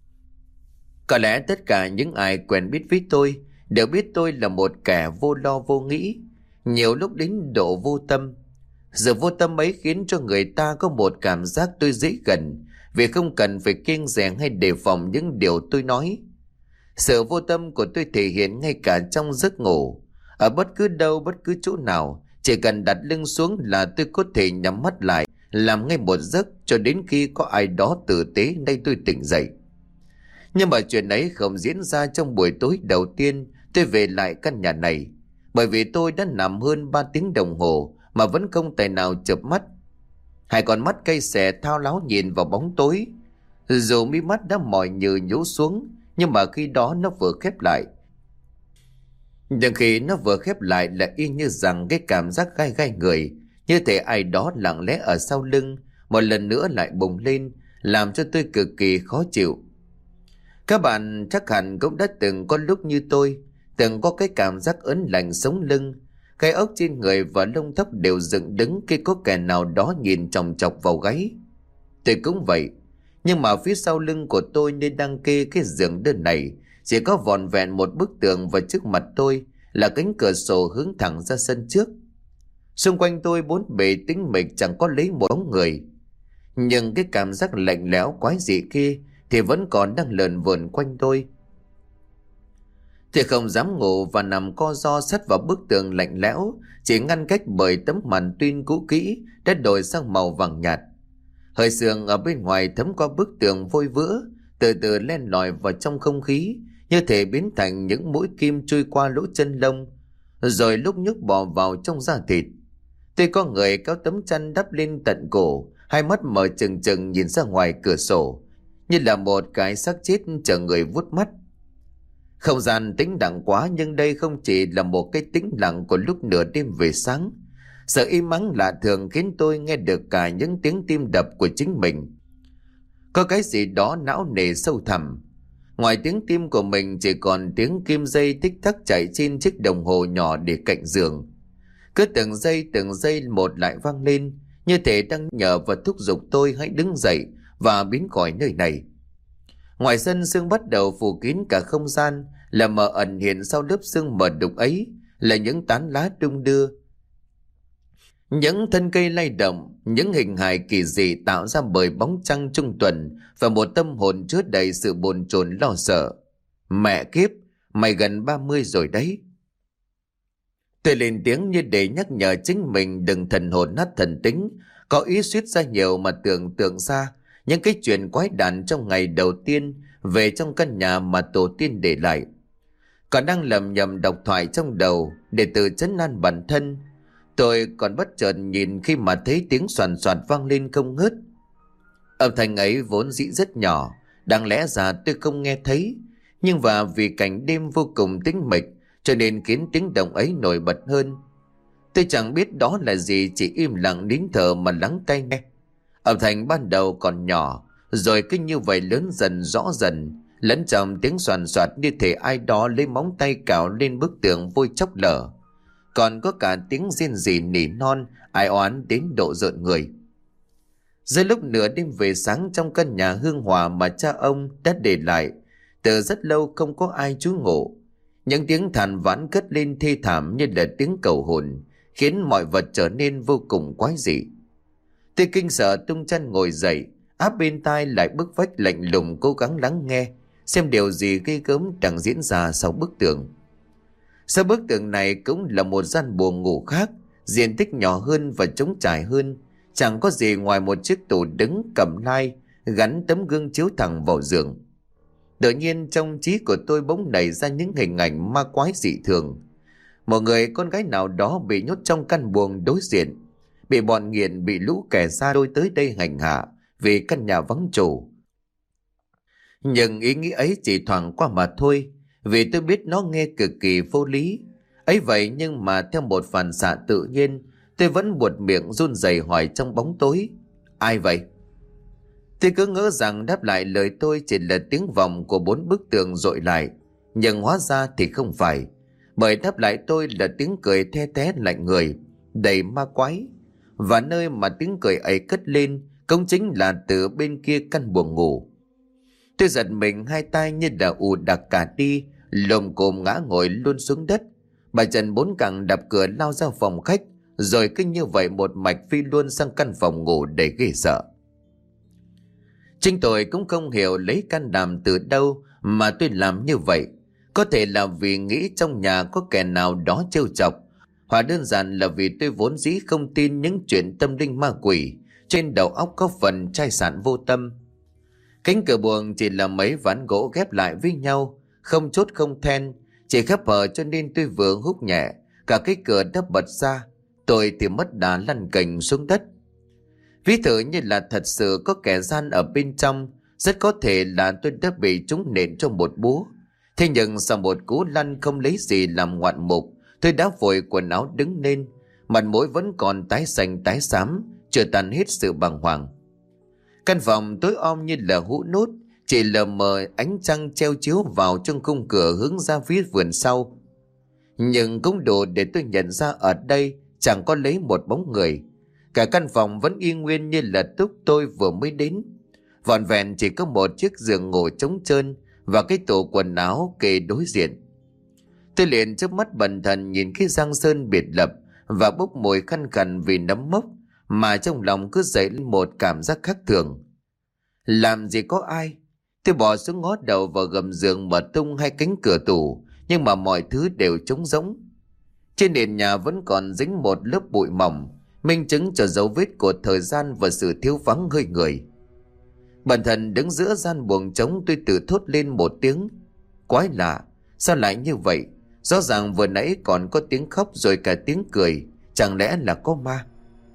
Có lẽ tất cả những ai quen biết với tôi đều biết tôi là một kẻ vô lo vô nghĩ, nhiều lúc đến độ vô tâm. Sự vô tâm ấy khiến cho người ta có một cảm giác tôi dễ gần, vì không cần phải kiêng dè hay đề phòng những điều tôi nói. Sự vô tâm của tôi thể hiện ngay cả trong giấc ngủ. Ở bất cứ đâu, bất cứ chỗ nào, chỉ cần đặt lưng xuống là tôi có thể nhắm mắt lại, làm ngay một giấc cho đến khi có ai đó tử tế đây tôi tỉnh dậy. Nhưng mà chuyện ấy không diễn ra trong buổi tối đầu tiên tôi về lại căn nhà này, bởi vì tôi đã nằm hơn ba tiếng đồng hồ mà vẫn không tài nào chợp mắt. Hai con mắt cay xè thao láo nhìn vào bóng tối. Dù mí mắt đã mỏi nhừ nhú xuống, nhưng mà khi đó nó vừa khép lại. Nhưng khi nó vừa khép lại là y như rằng cái cảm giác gai gai người, như thể ai đó lặng lẽ ở sau lưng một lần nữa lại bùng lên, làm cho tôi cực kỳ khó chịu. Các bạn chắc hẳn cũng đã từng có lúc như tôi, từng có cái cảm giác ớn lạnh sống lưng, cái ốc trên người và lông tóc đều dựng đứng khi có kẻ nào đó nhìn chòng chọc vào gáy. Tôi cũng vậy, nhưng mà phía sau lưng của tôi nơi đang kê cái giường đơn này chỉ có vỏn vẹn một bức tường, và trước mặt tôi là cánh cửa sổ hướng thẳng ra sân trước. Xung quanh tôi bốn bề tĩnh mịch, chẳng có lấy một bóng người. Nhưng cái cảm giác lạnh lẽo quái dị kia thì vẫn còn đang lờn vờn quanh tôi. Tôi không dám ngủ và nằm co ro sát vào bức tường lạnh lẽo, chỉ ngăn cách bởi tấm màn tuyên cũ kỹ đã đổi sang màu vàng nhạt. Hơi sương ở bên ngoài thấm qua bức tường vôi vữa, từ từ len lỏi vào trong không khí, như thể biến thành những mũi kim chui qua lỗ chân lông, rồi lúc nhúc bò vào trong da thịt. Tôi có người kéo tấm chăn đắp lên tận cổ, hai mắt mở trừng trừng nhìn ra ngoài cửa sổ, như là một cái xác chết chờ người vuốt mắt. Không gian tĩnh lặng quá, nhưng đây không chỉ là một cái tĩnh lặng của lúc nửa đêm về sáng. Sự im ắng lạ thường khiến tôi nghe được cả những tiếng tim đập của chính mình. Có cái gì đó não nề sâu thẳm. Ngoài tiếng tim của mình chỉ còn tiếng kim dây tích tắc chạy trên chiếc đồng hồ nhỏ để cạnh giường. Cứ từng giây từng giây một lại vang lên, như thể đang nhờ và thúc giục tôi hãy đứng dậy và biến khỏi nơi này. Ngoài sân, sương bắt đầu phủ kín cả không gian, là mờ ẩn hiện sau lớp sương mờ đục ấy là những tán lá đung đưa, những thân cây lay động, những hình hài kỳ dị tạo ra bởi bóng trăng trung tuần và một tâm hồn chứa đầy sự bồn chồn lo sợ. Mẹ kiếp, mày gần ba mươi rồi đấy. Tôi lên tiếng như để nhắc nhở chính mình đừng thần hồn nát thần tính, có ý suýt ra nhiều mà tưởng tượng ra những cái chuyện quái đản trong ngày đầu tiên về trong căn nhà mà tổ tiên để lại. Còn đang lầm nhầm đọc thoại trong đầu để tự trấn an bản thân, tôi còn bất chợt nhìn khi mà thấy tiếng xoàn xoạt vang lên không ngớt. Âm thanh ấy vốn dĩ rất nhỏ, đáng lẽ ra tôi không nghe thấy, nhưng và vì cảnh đêm vô cùng tĩnh mịch cho nên khiến tiếng động ấy nổi bật hơn. Tôi chẳng biết đó là gì, chỉ im lặng nín thở mà lắng tai nghe. Âm thanh ban đầu còn nhỏ, rồi cứ như vậy lớn dần rõ dần, lẫn trong tiếng xoàn xoạt như thể ai đó lấy móng tay cào lên bức tường vôi chóc lở. Còn có cả tiếng rên rỉ nỉ non, ai oán đến độ rợn người. Giữa lúc nửa đêm về sáng trong căn nhà hương hòa mà cha ông đã để lại, từ rất lâu không có ai trú ngụ, những tiếng than vãn cất lên thê thảm như là tiếng cầu hồn, khiến mọi vật trở nên vô cùng quái dị. Tôi kinh sợ tung chân ngồi dậy, áp bên tai lại bức vách lạnh lùng cố gắng lắng nghe, xem điều gì ghê gớm đang diễn ra sau bức tường. Sau bức tường này cũng là một gian buồng ngủ khác, diện tích nhỏ hơn và trống trải hơn, chẳng có gì ngoài một chiếc tủ đứng cầm lai gắn tấm gương chiếu thẳng vào giường. Tự nhiên trong trí của tôi bỗng nảy ra những hình ảnh ma quái dị thường. Một người con gái nào đó bị nhốt trong căn buồng đối diện, bị bọn nghiện, bị lũ kẻ xa đôi tới đây hành hạ vì căn nhà vắng chủ. Nhưng ý nghĩ ấy chỉ thoảng qua mà thôi, vì tôi biết nó nghe cực kỳ vô lý. Ấy vậy nhưng mà theo một phản xạ tự nhiên, tôi vẫn buột miệng run rẩy hỏi trong bóng tối: ai vậy? Tôi cứ ngỡ rằng đáp lại lời tôi chỉ là tiếng vọng của bốn bức tường dội lại, nhưng hóa ra thì không phải, bởi đáp lại tôi là tiếng cười the thé lạnh người, đầy ma quái. Và nơi mà tiếng cười ấy cất lên cũng chính là từ bên kia căn buồng ngủ. Tôi giật mình, hai tay như là ù đặc cả đi, lồm cồm ngã ngồi luôn xuống đất. Bà Trần bốn cẳng đập cửa lao ra phòng khách, rồi cứ như vậy một mạch phi luôn sang căn phòng ngủ để ghê sợ. Chính tôi cũng không hiểu lấy can đảm từ đâu mà tôi làm như vậy. Có thể là vì nghĩ trong nhà có kẻ nào đó trêu chọc, hoặc đơn giản là vì tôi vốn dĩ không tin những chuyện tâm linh ma quỷ, trên đầu óc có phần chai sạn vô tâm. Cánh cửa buồng chỉ là mấy ván gỗ ghép lại với nhau, không chốt không then, chỉ khép hờ, cho nên tôi vừa húc nhẹ, cả cái cửa đã bật ra, tôi thì mất đà lăn cành xuống đất. Ví thử như là thật sự có kẻ gian ở bên trong, rất có thể là tôi đã bị trúng nện trong một búa. Thế nhưng sau một cú lăn không lấy gì làm ngoạn mục, tôi đã vội quần áo đứng lên, mặt mũi vẫn còn tái xanh tái xám, chưa tan hết sự bàng hoàng. Căn phòng tối om như là hũ nút, chỉ lờ mờ ánh trăng treo chiếu vào trong khung cửa hướng ra phía vườn sau. Nhưng cũng đủ để tôi nhận ra ở đây chẳng có lấy một bóng người. Cả căn phòng vẫn y nguyên như là lúc tôi vừa mới đến. Vỏn vẹn chỉ có một chiếc giường ngủ trống trơn và cái tủ quần áo kề đối diện. Tôi liền trước mắt bần thần nhìn cái giang sơn biệt lập và bốc mùi khăn khăn vì nấm mốc, mà trong lòng cứ dậy lên một cảm giác khác thường. Làm gì có ai? Tôi bỏ xuống ngó đầu vào gầm giường, mở tung hai cánh cửa tủ, nhưng mà mọi thứ đều trống rỗng. Trên nền nhà vẫn còn dính một lớp bụi mỏng, minh chứng cho dấu vết của thời gian và sự thiếu vắng hơi người. Bần thần đứng giữa gian buồng trống, tôi tự thốt lên một tiếng: quái lạ, sao lại như vậy? Rõ ràng vừa nãy còn có tiếng khóc rồi cả tiếng cười, chẳng lẽ là có ma?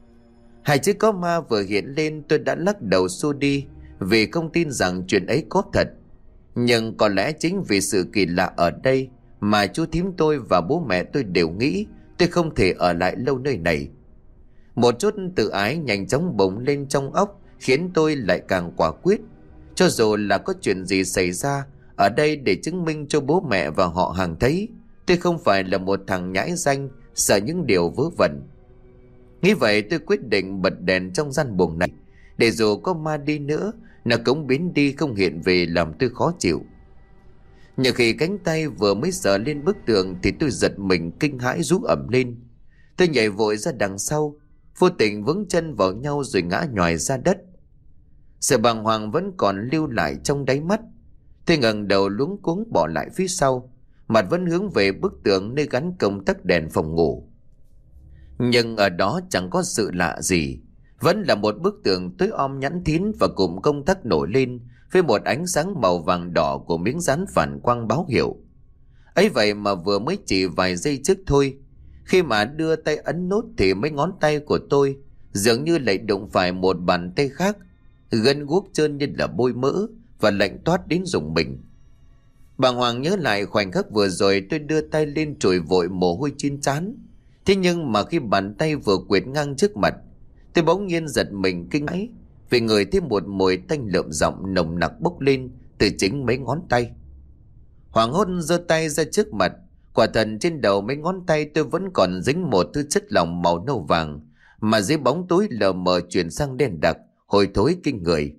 Hai chữ có ma vừa hiện lên, tôi đã lắc đầu xua đi, vì không tin rằng chuyện ấy có thật. Nhưng có lẽ chính vì sự kỳ lạ ở đây mà chú thím tôi và bố mẹ tôi đều nghĩ tôi không thể ở lại lâu nơi này. Một chút tự ái nhanh chóng bùng lên trong óc, khiến tôi lại càng quả quyết. Cho dù là có chuyện gì xảy ra ở đây để chứng minh cho bố mẹ và họ hàng thấy tôi không phải là một thằng nhãi danh sợ những điều vớ vẩn. Nghĩ vậy, tôi quyết định bật đèn trong gian buồng này, để dù có ma đi nữa, nó cũng biến đi không hiện về làm tôi khó chịu. Nhưng khi cánh tay vừa mới sờ lên bức tường thì tôi giật mình kinh hãi rú ẩm lên. Tôi nhảy vội ra đằng sau, vô tình vướng chân vào nhau rồi ngã nhoài ra đất. Sự bàng hoàng vẫn còn lưu lại trong đáy mắt. Tôi ngẩng đầu luống cuống bỏ lại phía sau, mặt vẫn hướng về bức tường nơi gắn công tắc đèn phòng ngủ. Nhưng ở đó chẳng có sự lạ gì, vẫn là một bức tường tối om nhẵn thín và cụm công tắc nổi lên với một ánh sáng màu vàng đỏ của miếng dán phản quang báo hiệu. Ấy vậy mà vừa mới chỉ vài giây trước thôi, khi mà đưa tay ấn nút thì mấy ngón tay của tôi dường như lại đụng phải một bàn tay khác, gân guốc trơn như là bôi mỡ và lạnh toát đến rùng mình. Bàng hoàng nhớ lại khoảnh khắc vừa rồi tôi đưa tay lên chùi vội mồ hôi trên trán. Thế nhưng mà khi bàn tay vừa quệt ngang trước mặt, tôi bỗng nhiên giật mình kinh hãi vì ngửi thấy một mùi tanh lợm giọng nồng nặc bốc lên từ chính mấy ngón tay. Hoảng hốt giơ tay ra trước mặt, quả thật trên đầu mấy ngón tay tôi vẫn còn dính một thứ chất lỏng màu nâu vàng, mà dưới bóng tối lờ mờ chuyển sang đen đặc, hôi thối kinh người.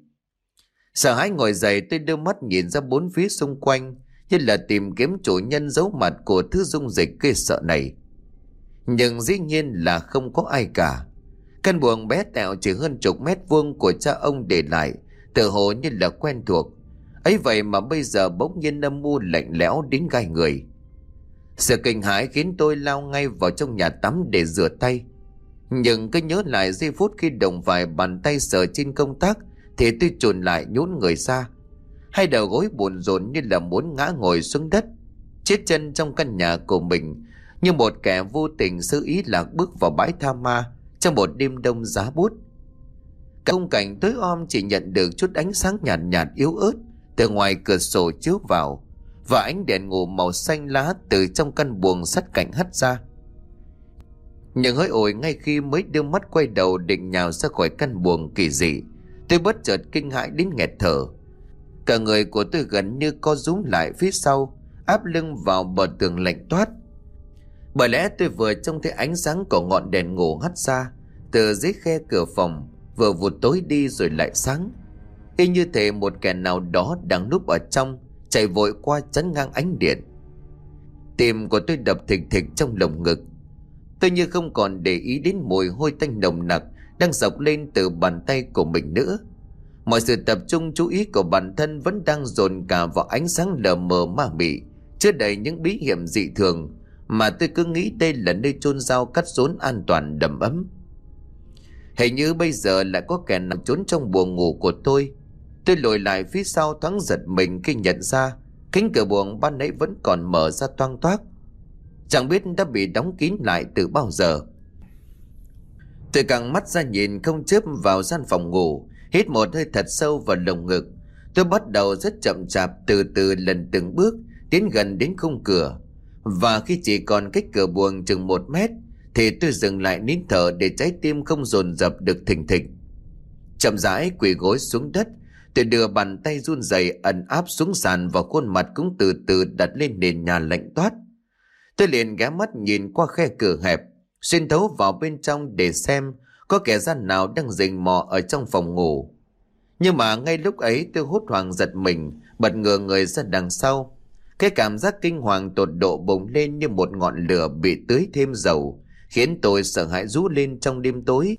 Sợ hãi ngồi dậy, tôi đưa mắt nhìn ra bốn phía xung quanh, như là tìm kiếm chủ nhân giấu mặt của thứ dung dịch ghê sợ này. Nhưng dĩ nhiên là không có ai cả. Căn buồng bé tẹo chỉ hơn chục mét vuông của cha ông để lại, tự hồ như là quen thuộc. Ấy vậy mà bây giờ bỗng nhiên âm u lạnh lẽo đến gai người. Sự kinh hãi khiến tôi lao ngay vào trong nhà tắm để rửa tay. Nhưng cứ nhớ lại giây phút khi đồng vài bàn tay sờ trên công tắc thì tôi chồn lại nhún người ra. Hai đầu gối buồn rộn như là muốn ngã ngồi xuống đất. Chết chân trong căn nhà của mình, như một kẻ vô tình sơ ý lạc bước vào bãi tha ma trong một đêm đông giá buốt. Cả khung cảnh tối om chỉ nhận được chút ánh sáng nhạt nhạt yếu ớt từ ngoài cửa sổ chiếu vào, và ánh đèn ngủ màu xanh lá từ trong căn buồng sắt cạnh hắt ra. Nhưng hỡi ôi, ngay khi mới đưa mắt quay đầu định nhào ra khỏi căn buồng kỳ dị, tôi bất chợt kinh hãi đến nghẹt thở. Cả người của tôi gần như co rúm lại phía sau, áp lưng vào bờ tường lạnh toát. Bởi lẽ tôi vừa trông thấy ánh sáng của ngọn đèn ngủ hắt ra từ dưới khe cửa phòng, vừa vụt tối đi rồi lại sáng, y như thể một kẻ nào đó đang núp ở trong chạy vội qua chắn ngang ánh điện. Tim của tôi đập thình thịch trong lồng ngực. Tôi như không còn để ý đến mùi hôi tanh nồng nặc đang dọc lên từ bàn tay của mình nữa. Mọi sự tập trung chú ý của bản thân vẫn đang dồn cả vào ánh sáng lờ mờ ma mị, chứa đầy những bí hiểm dị thường mà tôi cứ nghĩ đây là nơi chôn dao cắt rốn an toàn đầm ấm. Hình như bây giờ lại có kẻ nằm trốn trong buồng ngủ của tôi. Tôi lùi lại phía sau thoáng giật mình khi nhận ra cánh cửa buồng ban nãy vẫn còn mở ra toang toác, chẳng biết đã bị đóng kín lại từ bao giờ. Tôi căng mắt ra nhìn không chớp vào gian phòng ngủ, hít một hơi thật sâu vào lồng ngực. Tôi bắt đầu rất chậm chạp từ từ lần từng bước tiến gần đến khung cửa, và khi chỉ còn cách cửa buồng chừng một mét thì tôi dừng lại nín thở để trái tim không dồn dập được thình thịch. Chậm rãi quỳ gối xuống đất, tôi đưa bàn tay run rẩy ẩn áp xuống sàn, và khuôn mặt cũng từ từ đặt lên nền nhà lạnh toát. Tôi liền ghé mắt nhìn qua khe cửa hẹp, xuyên thấu vào bên trong để xem có kẻ gian nào đang rình mò ở trong phòng ngủ. Nhưng mà ngay lúc ấy tôi hốt hoảng giật mình, bật ngửa người ra đằng sau. Cái cảm giác kinh hoàng tột độ bùng lên như một ngọn lửa bị tưới thêm dầu, khiến tôi sợ hãi rú lên trong đêm tối.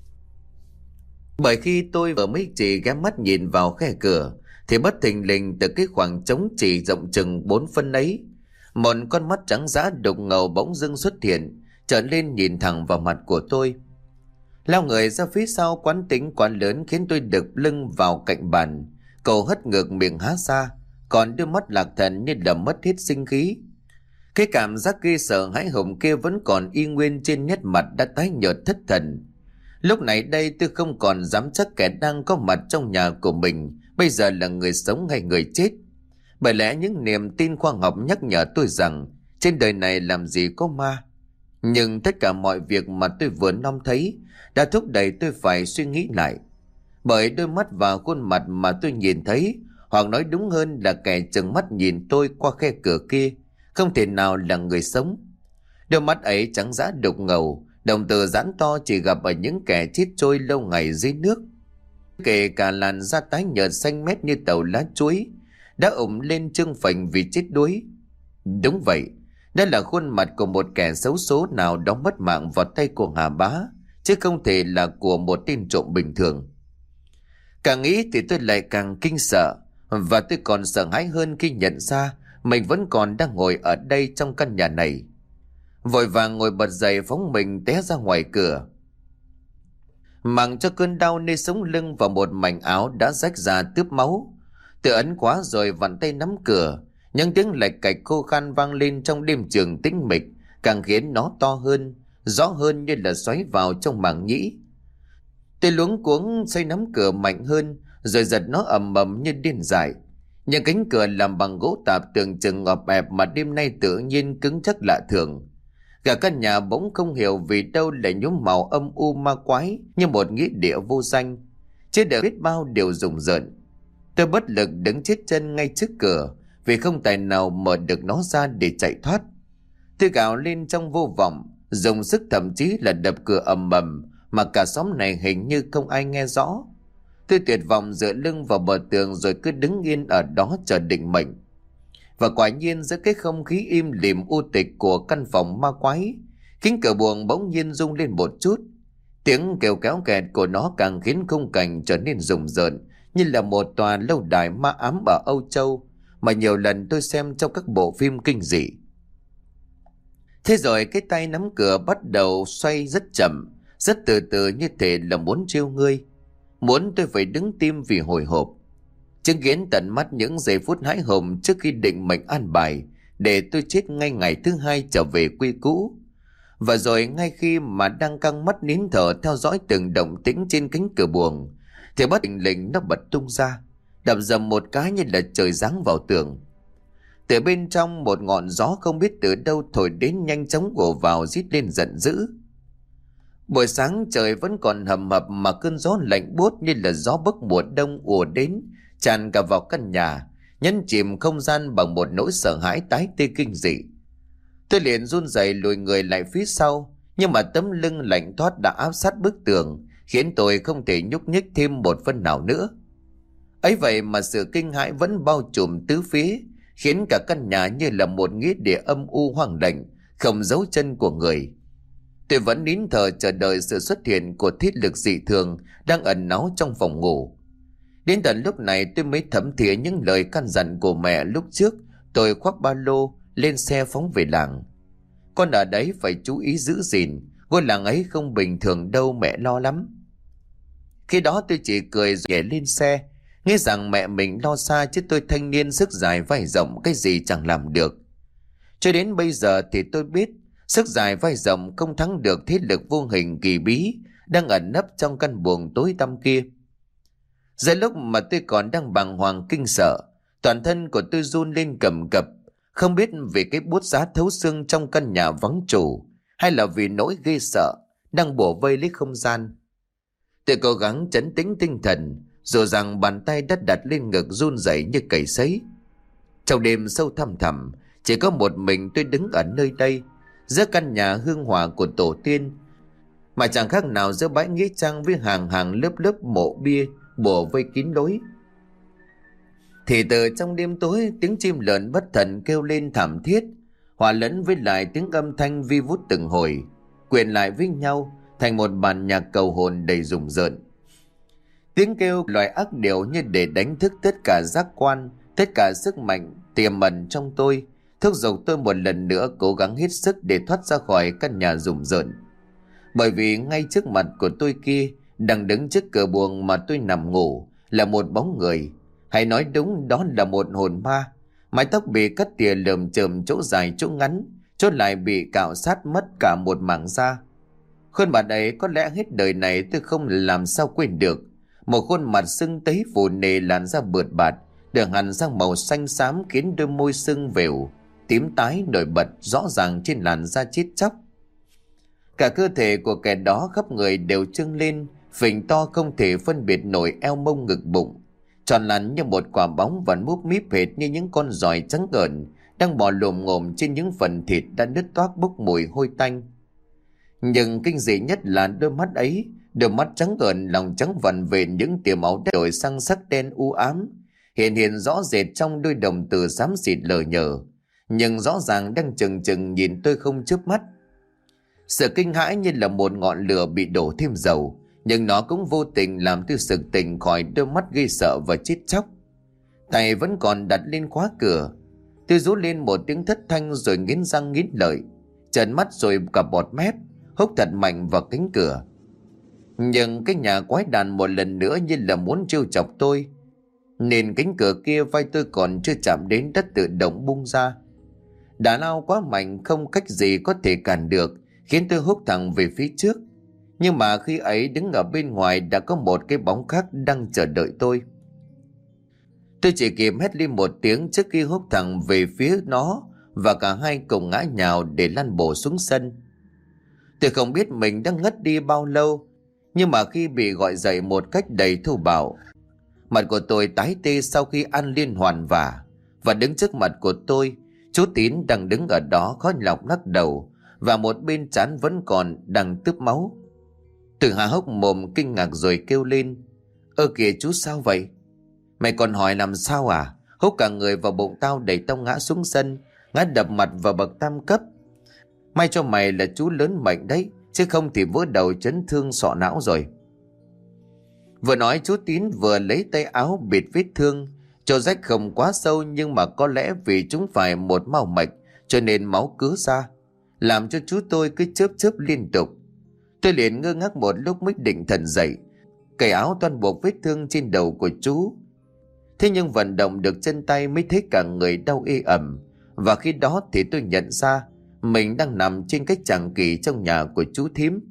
Bởi khi tôi vừa mới chỉ ghé mắt nhìn vào khe cửa thì bất thình lình từ cái khoảng trống chỉ rộng chừng bốn phân ấy, một con mắt trắng dã đục ngầu bỗng dưng xuất hiện, trở lên nhìn thẳng vào mặt của tôi. Lao người ra phía sau quán tính quá lớn khiến tôi đực lưng vào cạnh bàn, cầu hất ngược miệng há ra, còn đôi mắt lạc thần như là mất hết sinh khí. Cái cảm giác ghê sợ hãi hùng kia vẫn còn y nguyên trên nét mặt đã tái nhợt thất thần. Lúc này đây tôi không còn dám chắc kẻ đang có mặt trong nhà của mình bây giờ là người sống hay người chết. Bởi lẽ những niềm tin khoa học nhắc nhở tôi rằng trên đời này làm gì có ma. Nhưng tất cả mọi việc mà tôi vừa nom thấy đã thúc đẩy tôi phải suy nghĩ lại. Bởi đôi mắt và khuôn mặt mà tôi nhìn thấy, hoặc nói đúng hơn là kẻ trừng mắt nhìn tôi qua khe cửa kia, không thể nào là người sống. Đôi mắt ấy trắng dã đục ngầu, đồng tử giãn to chỉ gặp ở những kẻ chết trôi lâu ngày dưới nước. Kể cả làn da tái nhợt xanh mét như tàu lá chuối, đã ủng lên trương phành vì chết đuối. Đúng vậy, đó là khuôn mặt của một kẻ xấu số nào đó mất mạng vào tay của Hà Bá, chứ không thể là của một tên trộm bình thường. Càng nghĩ thì tôi lại càng kinh sợ, và tôi còn sợ hãi hơn khi nhận ra mình vẫn còn đang ngồi ở đây trong căn nhà này. Vội vàng ngồi bật dậy phóng mình té ra ngoài cửa, mặc cho cơn đau nơi sống lưng và một mảnh áo đã rách ra tướp máu. Tôi ấn khóa rồi vặn tay nắm cửa, những tiếng lạch cạch khô khan vang lên trong đêm trường tĩnh mịch, càng khiến nó to hơn, rõ hơn như là xoáy vào trong màng nhĩ. Tôi luống cuống xoay nắm cửa mạnh hơn, rồi giật nó ầm ầm như điên dại. Những cánh cửa làm bằng gỗ tạp tưởng chừng ngọt ẹp mà đêm nay tự nhiên cứng chắc lạ thường. Cả căn nhà bỗng không hiểu vì đâu lại nhuốm màu âm u ma quái như một nghĩa địa vô danh, chứ đều biết bao điều rùng rợn. Tôi bất lực đứng chết chân ngay trước cửa vì không tài nào mở được nó ra để chạy thoát. Tôi gào lên trong vô vọng, dùng sức thậm chí là đập cửa ầm ầm mà cả xóm này hình như không ai nghe rõ. Tôi tuyệt vọng dựa lưng vào bờ tường rồi cứ đứng yên ở đó chờ định mệnh. Và quả nhiên giữa cái không khí im lìm u tịch của căn phòng ma quái, cánh cửa buồng bỗng nhiên rung lên một chút. Tiếng kêu kéo kẹt của nó càng khiến khung cảnh trở nên rùng rợn, như là một tòa lâu đài ma ám ở Âu Châu mà nhiều lần tôi xem trong các bộ phim kinh dị. Thế rồi cái tay nắm cửa bắt đầu xoay rất chậm, rất từ từ, như thể là muốn trêu ngươi, muốn tôi phải đứng tim vì hồi hộp. Chứng kiến tận mắt những giây phút hãi hùng trước khi định mệnh an bài để tôi chết ngay ngày thứ hai trở về quê cũ, Và rồi ngay khi mà đang căng mắt nín thở theo dõi từng động tĩnh trên cánh cửa buồng, thì bất thình lình nó bật tung ra, đập dầm một cái như là trời giáng vào tường. Từ bên trong một ngọn gió không biết từ đâu thổi đến nhanh chóng ùa vào rít lên giận dữ. Buổi sáng trời vẫn còn hầm hập mà cơn gió lạnh buốt như là gió bấc mùa đông ùa đến, tràn cả vào căn nhà, nhấn chìm không gian bằng một nỗi sợ hãi tái tê kinh dị. Tôi liền run rẩy lùi người lại phía sau, nhưng mà tấm lưng lạnh toát đã áp sát bức tường, khiến tôi không thể nhúc nhích thêm một phân nào nữa. Ấy vậy mà sự kinh hãi vẫn bao trùm tứ phía, khiến cả căn nhà như là một nghĩa địa âm u hoang lạnh, không dấu chân của người. Tôi vẫn nín thở chờ đợi sự xuất hiện của thiết lực dị thường đang ẩn náu trong phòng ngủ. Đến tận lúc này tôi mới thấm thía những lời căn dặn của mẹ lúc trước. Tôi khoác ba lô lên xe phóng về làng. Con ở đấy phải chú ý giữ gìn, ngôi làng ấy không bình thường đâu, mẹ lo lắm. Khi đó tôi chỉ cười rồi nhảy lên xe, nghĩ rằng mẹ mình lo xa chứ tôi thanh niên sức dài vai rộng cái gì chẳng làm được. Cho đến bây giờ thì tôi biết sức dài vai rộng không thắng được thế lực vô hình kỳ bí đang ẩn nấp trong căn buồng tối tăm kia. Giữa lúc mà tôi còn đang bàng hoàng kinh sợ, toàn thân của tôi run lên cầm cập, không biết vì cái buốt giá thấu xương trong căn nhà vắng chủ, hay là vì nỗi ghê sợ đang bủa vây lấy không gian. Tôi cố gắng trấn tĩnh tinh thần, dù rằng bàn tay đã đặt lên ngực run rẩy như cầy sấy. Trong đêm sâu thăm thẳm, chỉ có một mình tôi đứng ở nơi đây, giữa căn nhà hương hỏa của tổ tiên, mà chẳng khác nào giữa bãi nghĩa trang với hàng hàng lớp lớp mộ bia bủa vây kín lối. Thì từ trong đêm tối, tiếng chim lợn bất thần kêu lên thảm thiết, hòa lẫn với lại tiếng âm thanh vi vút từng hồi, quyện lại với nhau thành một bản nhạc cầu hồn đầy rùng rợn. Tiếng kêu loài ác điệu như để đánh thức tất cả giác quan, tất cả sức mạnh tiềm ẩn trong tôi, thúc giục tôi một lần nữa cố gắng hết sức để thoát ra khỏi căn nhà rùng rợn. Bởi vì ngay trước mặt của tôi kia, đang đứng trước cửa buồng mà tôi nằm ngủ, là một bóng người, hay nói đúng đó là một hồn ma. Mái tóc bị cắt tỉa lởm chởm, chỗ dài chỗ ngắn, chỗ lại bị cạo sát mất cả một mảng da. Khuôn mặt ấy có lẽ hết đời này tôi không làm sao quên được. Một khuôn mặt sưng tấy phù nề, làn da bượt bạt, đường hằn sang màu xanh xám khiến đôi môi sưng vều, tím tái nổi bật rõ ràng trên làn da chết chóc. Cả cơ thể của kẻ đó khắp người đều trưng lên, phình to không thể phân biệt nổi eo mông ngực bụng, tròn lắn như một quả bóng và múp míp hệt như những con giòi trắng ngợn đang bò lồm ngồm trên những phần thịt đã nứt toác bốc mùi hôi tanh. Nhưng kinh dị nhất là đôi mắt ấy, đôi mắt trắng ngợn lòng trắng vằn vện, những tia máu đã đổi sang sắc đen u ám, hiện hiện rõ rệt trong đôi đồng tử xám xịt lờ nhờ, nhưng rõ ràng đang chừng chừng nhìn tôi không chớp mắt. Sự kinh hãi như là một ngọn lửa bị đổ thêm dầu, nhưng nó cũng vô tình làm tôi sực tỉnh khỏi đôi mắt ghê sợ và chết chóc. Tay vẫn còn đặt lên khóa cửa. Tôi rú lên một tiếng thất thanh rồi nghiến răng nghiến lợi, trợn mắt rồi cả bọt mép, húc thật mạnh vào cánh cửa. Nhưng cái nhà quái đàn một lần nữa như là muốn trêu chọc tôi, nên cánh cửa kia vai tôi còn chưa chạm đến đất tự động bung ra. Đà lao quá mạnh không cách gì có thể cản được, khiến tôi húc thẳng về phía trước. Nhưng mà khi ấy đứng ở bên ngoài đã có một cái bóng khác đang chờ đợi tôi. Tôi chỉ kịp hét lên một tiếng trước khi húc thẳng về phía nó, và cả hai cùng ngã nhào để lăn bổ xuống sân. Tôi không biết mình đang ngất đi bao lâu, nhưng mà khi bị gọi dậy một cách đầy thô bạo, mặt của tôi tái tê sau khi ăn liên hoàn vả. Và đứng trước mặt của tôi, chú Tín đang đứng ở đó khó nhọc lắc đầu, và một bên trán vẫn còn đang tướp máu. Tôi há hốc mồm kinh ngạc rồi kêu lên: "Ơ kìa chú, sao vậy? Mày còn hỏi làm sao à? Húc cả người vào bụng tao, đẩy tao ngã xuống sân, ngã đập mặt vào bậc tam cấp. May cho mày là chú lớn mệnh đấy, chứ không thì vỡ đầu chấn thương sọ não rồi." Vừa nói chú Tín vừa lấy tay áo bịt vết thương. Chỗ rách không quá sâu, nhưng mà có lẽ vì chúng phải một mao mạch cho nên máu cứ ra, làm cho chú tôi cứ chớp chớp liên tục. Tôi liền ngơ ngác một lúc mới định thần dậy, cởi áo toan buộc vết thương trên đầu của chú. Thế nhưng vận động được chân tay mới thấy cả người đau ê ẩm. Và khi đó thì tôi nhận ra mình đang nằm trên cái chàng kỷ trong nhà của chú thím.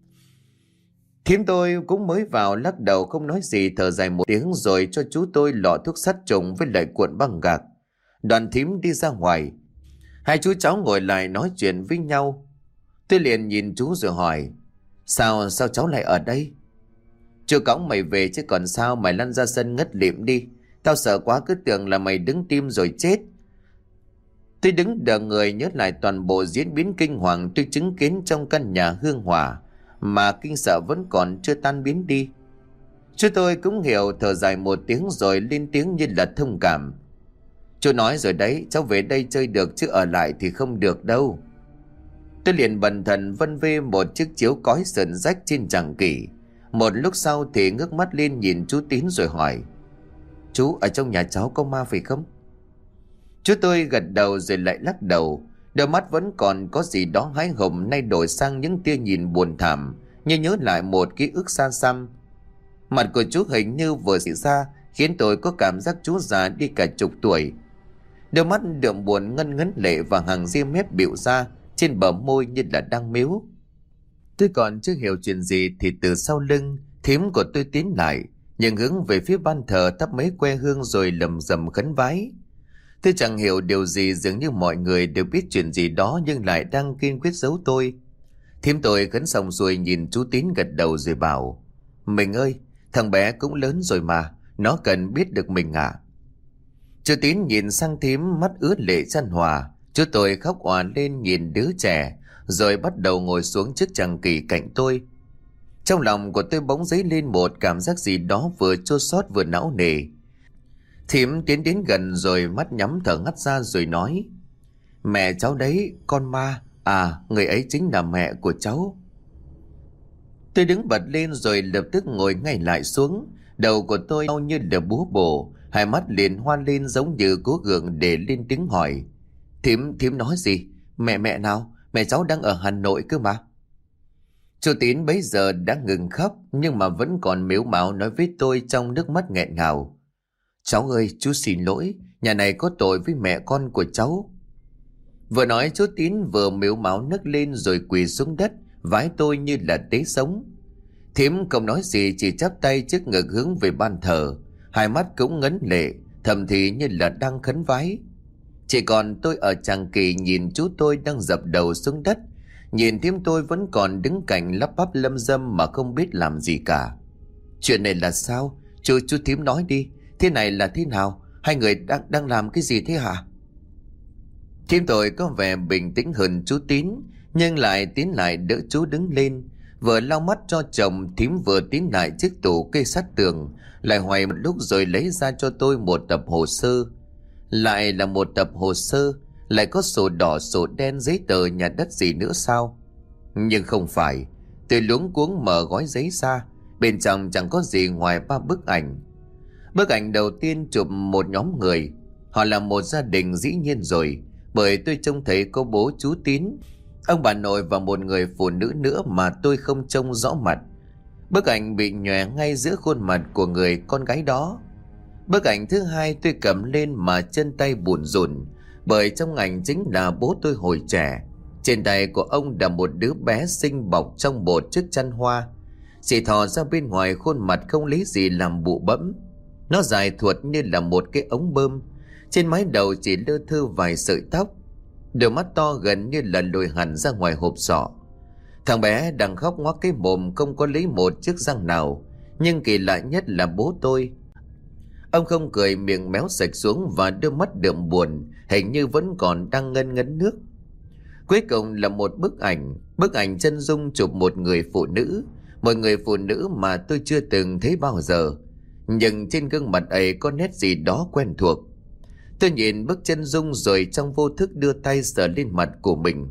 Thím tôi cũng mới vào lắc đầu không nói gì, thở dài một tiếng rồi cho chú tôi lọ thuốc sát trùng với lại cuộn băng gạc. Đoàn thím đi ra ngoài. Hai chú cháu ngồi lại nói chuyện với nhau. Tôi liền nhìn chú rồi hỏi: Sao, sao cháu lại ở đây? Chưa cõng mày về chứ còn sao, mày lăn ra sân ngất lịm đi. Tao sợ quá, cứ tưởng là mày đứng tim rồi chết. Tôi đứng đờ người nhớ lại toàn bộ diễn biến kinh hoàng tôi chứng kiến trong căn nhà hương hỏa, mà kinh sợ vẫn còn chưa tan biến đi. Chú tôi cũng hiểu, thở dài một tiếng rồi lên tiếng như là thông cảm: Chú nói rồi đấy, cháu về đây chơi được chứ ở lại thì không được đâu. Tôi liền bần thần vân vê một chiếc chiếu cói sờn rách trên chàng kỷ. Một lúc sau thì ngước mắt lên nhìn chú Tín rồi hỏi: Chú, ở trong nhà cháu có ma phải không? Chú tôi gật đầu rồi lại lắc đầu. Đôi mắt vẫn còn có gì đó hái hùng, nay đổi sang những tia nhìn buồn thảm, như nhớ lại một ký ức xa xăm. Mặt của chú hình như vừa xảy ra, khiến tôi có cảm giác chú già đi cả chục tuổi. Đôi mắt đượm buồn ngân ngấn lệ và hàng ria mép bịu ra, trên bờ môi như là đang mếu. Tôi còn chưa hiểu chuyện gì thì từ sau lưng thím của tôi tiến lại, nhưng hướng về phía ban thờ thắp mấy que hương rồi lầm rầm khấn vái. Tôi chẳng hiểu điều gì, dường như mọi người đều biết chuyện gì đó nhưng lại đang kiên quyết giấu tôi. Thím tôi khấn xong rồi nhìn chú Tín gật đầu rồi bảo: Mình ơi, thằng bé cũng lớn rồi mà, nó cần biết được mình à. Chú Tín nhìn sang thím, mắt ướt lệ chan hòa. Chú tôi khóc òa lên nhìn đứa trẻ, rồi bắt đầu ngồi xuống trước chàng kỷ cạnh tôi. Trong lòng của tôi bỗng dấy lên một cảm giác gì đó vừa chua xót vừa não nề. Thím tiến đến gần rồi mắt nhắm thở ngắt ra rồi nói: Mẹ cháu đấy, con ma. À, người ấy chính là mẹ của cháu. Tôi đứng bật lên rồi lập tức ngồi ngay lại xuống. Đầu của tôi đau như là búa bổ, hai mắt liền hoa lên giống như cố gượng để lên tiếng hỏi: Thím, thím nói gì? Mẹ mẹ nào? Mẹ cháu đang ở Hà Nội cơ mà. Chú Tín bấy giờ đã ngừng khóc, nhưng mà vẫn còn mếu máo nói với tôi trong nước mắt nghẹn ngào: Cháu ơi, chú xin lỗi, nhà này có tội với mẹ con của cháu. Vừa nói chú Tín vừa mếu máo nấc lên rồi quỳ xuống đất, vái tôi như là tế sống. Thím không nói gì, chỉ chắp tay trước ngực hướng về ban thờ, hai mắt cũng ngấn lệ, thầm thì như là đang khấn vái. Chỉ còn tôi ở chàng kỷ nhìn chú tôi đang dập đầu xuống đất, nhìn thím tôi vẫn còn đứng cạnh lắp bắp lâm dâm mà không biết làm gì cả. Chuyện này là sao? Chú chú thím nói đi, thế này là thế nào? Hai người đang đang làm cái gì thế hả? Thím tôi có vẻ bình tĩnh hơn chú Tín, nhưng lại tiến lại đỡ chú đứng lên, vừa lau mắt cho chồng. Thím vừa tiến lại chiếc tủ kê sát tường, lại hoài một lúc rồi lấy ra cho tôi một tập hồ sơ. Lại là một tập hồ sơ, lại có sổ đỏ sổ đen giấy tờ nhà đất gì nữa sao? Nhưng không phải. Tôi luống cuống mở gói giấy ra, bên trong chẳng có gì ngoài ba bức ảnh. Bức ảnh đầu tiên chụp một nhóm người, họ là một gia đình dĩ nhiên rồi, bởi tôi trông thấy có bố chú Tín, ông bà nội và một người phụ nữ nữa mà tôi không trông rõ mặt. Bức ảnh bị nhòe ngay giữa khuôn mặt của người con gái đó. Bức ảnh thứ hai tôi cầm lên mà chân tay bủn rủn, bởi trong ảnh chính là bố tôi hồi trẻ. Trên tay của ông là một đứa bé xinh bọc trong một chiếc chăn hoa, chỉ thò ra bên ngoài khuôn mặt không lấy gì làm bụ bẫm. Nó dài thuột như là một cái ống bơm, trên mái đầu chỉ lơ thơ vài sợi tóc, đôi mắt to gần như là lồi hẳn ra ngoài hộp sọ. Thằng bé đang khóc ngoác cái mồm, không có lấy một chiếc răng nào. Nhưng kỳ lạ nhất là bố tôi, ông không cười, miệng méo sạch xuống và đôi mắt đượm buồn, hình như vẫn còn đang ngân ngấn nước. Cuối cùng là một bức ảnh, bức ảnh chân dung chụp một người phụ nữ, một người phụ nữ mà tôi chưa từng thấy bao giờ, nhưng trên gương mặt ấy có nét gì đó quen thuộc. Tôi nhìn bức chân dung rồi trong vô thức đưa tay sờ lên mặt của mình.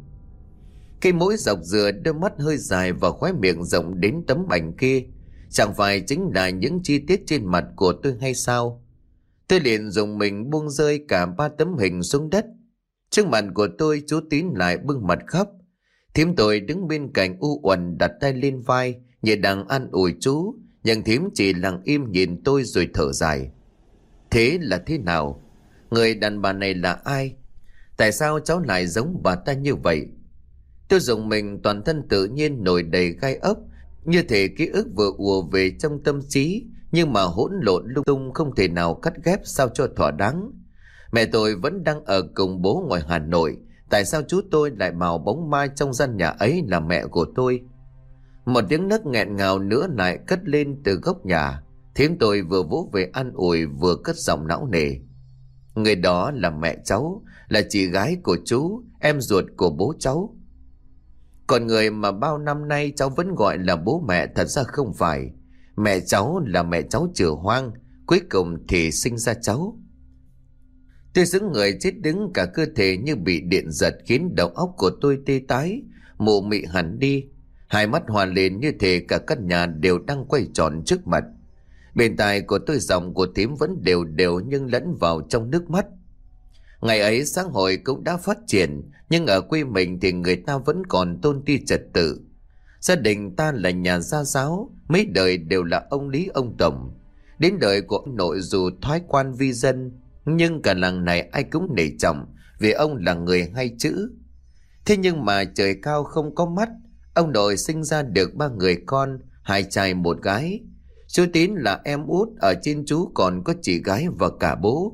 Cái mũi dọc dừa, đôi mắt hơi dài và khóe miệng rộng đến tấm ảnh kia, chẳng phải chính là những chi tiết trên mặt của tôi hay sao? Tôi liền dùng mình buông rơi cả ba tấm hình xuống đất. Trước mặt của tôi, chú Tín lại bưng mặt khóc. Thím tôi đứng bên cạnh u uẩn đặt tay lên vai như đang an ủi chú, nhưng thím chỉ lặng im nhìn tôi rồi thở dài. Thế là thế nào? Người đàn bà này là ai? Tại sao cháu lại giống bà ta như vậy? Tôi dùng mình, toàn thân tự nhiên nổi đầy gai ốc, như thể ký ức vừa ùa về trong tâm trí, nhưng mà hỗn lộn lung tung, không thể nào cắt ghép sao cho thỏa đáng. Mẹ tôi vẫn đang ở cùng bố ngoài Hà Nội. Tại sao chú tôi lại bảo bóng ma trong gian nhà ấy là mẹ của tôi? Một tiếng nấc nghẹn ngào nữa lại cất lên từ góc nhà. Thím tôi vừa vỗ về an ủi vừa cất giọng não nề. Người đó là mẹ cháu, là chị gái của chú, em ruột của bố cháu. Còn người mà bao năm nay cháu vẫn gọi là bố mẹ thật ra không phải. Mẹ cháu là mẹ cháu chửa hoang, cuối cùng thì sinh ra cháu. Tôi xứng người chết đứng, cả cơ thể như bị điện giật, khiến đầu óc của tôi tê tái, mụ mị hẳn đi. Hai mắt hòa lên như thể cả căn nhà đều đang quay tròn trước mặt. Bên tai của tôi giọng của thím vẫn đều đều nhưng lẫn vào trong nước mắt. Ngày ấy xã hội cũng đã phát triển, nhưng ở quê mình thì người ta vẫn còn tôn ti trật tự. Gia đình ta là nhà gia giáo, mấy đời đều là ông Lý ông Tổng. Đến đời của ông nội dù thoái quan vi dân, nhưng cả làng này ai cũng nể trọng vì ông là người hay chữ. Thế nhưng mà trời cao không có mắt, ông nội sinh ra được ba người con, hai trai một gái. Chú Tín là em út, ở trên chú còn có chị gái và cả bố.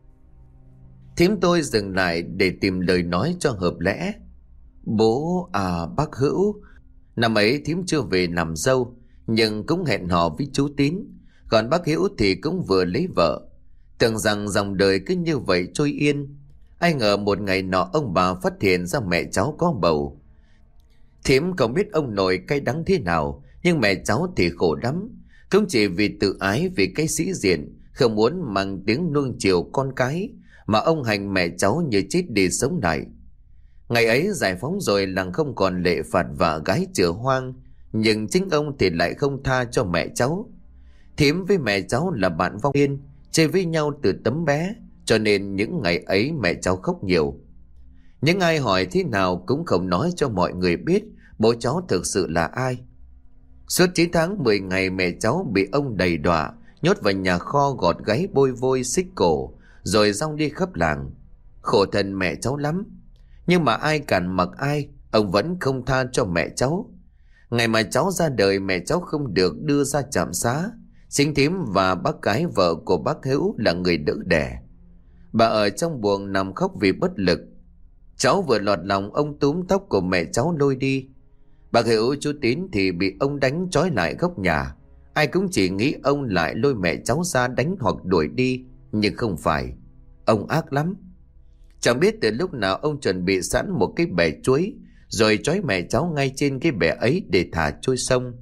Thím tôi dừng lại để tìm lời nói cho hợp lẽ. Bố à bác Hữu. Năm ấy thím chưa về làm dâu, nhưng cũng hẹn hò với chú Tín. Còn bác Hữu thì cũng vừa lấy vợ. Tưởng rằng dòng đời cứ như vậy trôi yên. Ai ngờ một ngày nọ ông bà phát hiện ra mẹ cháu có bầu. Thím không biết ông nội cay đắng thế nào, nhưng mẹ cháu thì khổ lắm. Không chỉ vì tự ái, vì cái sĩ diện, không muốn mang tiếng nuông chiều con cái, mà ông hành mẹ cháu như chết đi sống lại. Ngày ấy giải phóng rồi, làng không còn lệ phạt và gái chửa hoang, nhưng chính ông thì lại không tha cho mẹ cháu. Thím với mẹ cháu là bạn vong niên, chơi với nhau từ tấm bé, cho nên những ngày ấy mẹ cháu khóc nhiều. Những ai hỏi thế nào cũng không nói cho mọi người biết bố cháu thực sự là ai. Suốt chín tháng mười ngày mẹ cháu bị ông đầy đọa, nhốt vào nhà kho, gọt gáy bôi vôi xích cổ, rồi rong đi khắp làng. Khổ thân mẹ cháu lắm. Nhưng mà ai cản mặc ai, ông vẫn không tha cho mẹ cháu. Ngày mà cháu ra đời, mẹ cháu không được đưa ra trạm xá. Chính thím và bác gái vợ của bác Hữu là người đỡ đẻ. Bà ở trong buồng nằm khóc vì bất lực. Cháu vừa lọt lòng, ông túm tóc của mẹ cháu lôi đi. Bác Hữu chú Tín thì bị ông đánh trói lại góc nhà. Ai cũng chỉ nghĩ ông lại lôi mẹ cháu ra đánh hoặc đuổi đi, nhưng không phải. Ông ác lắm. Chẳng biết từ lúc nào ông chuẩn bị sẵn một cái bè chuối, rồi trói mẹ cháu ngay trên cái bè ấy để thả trôi sông.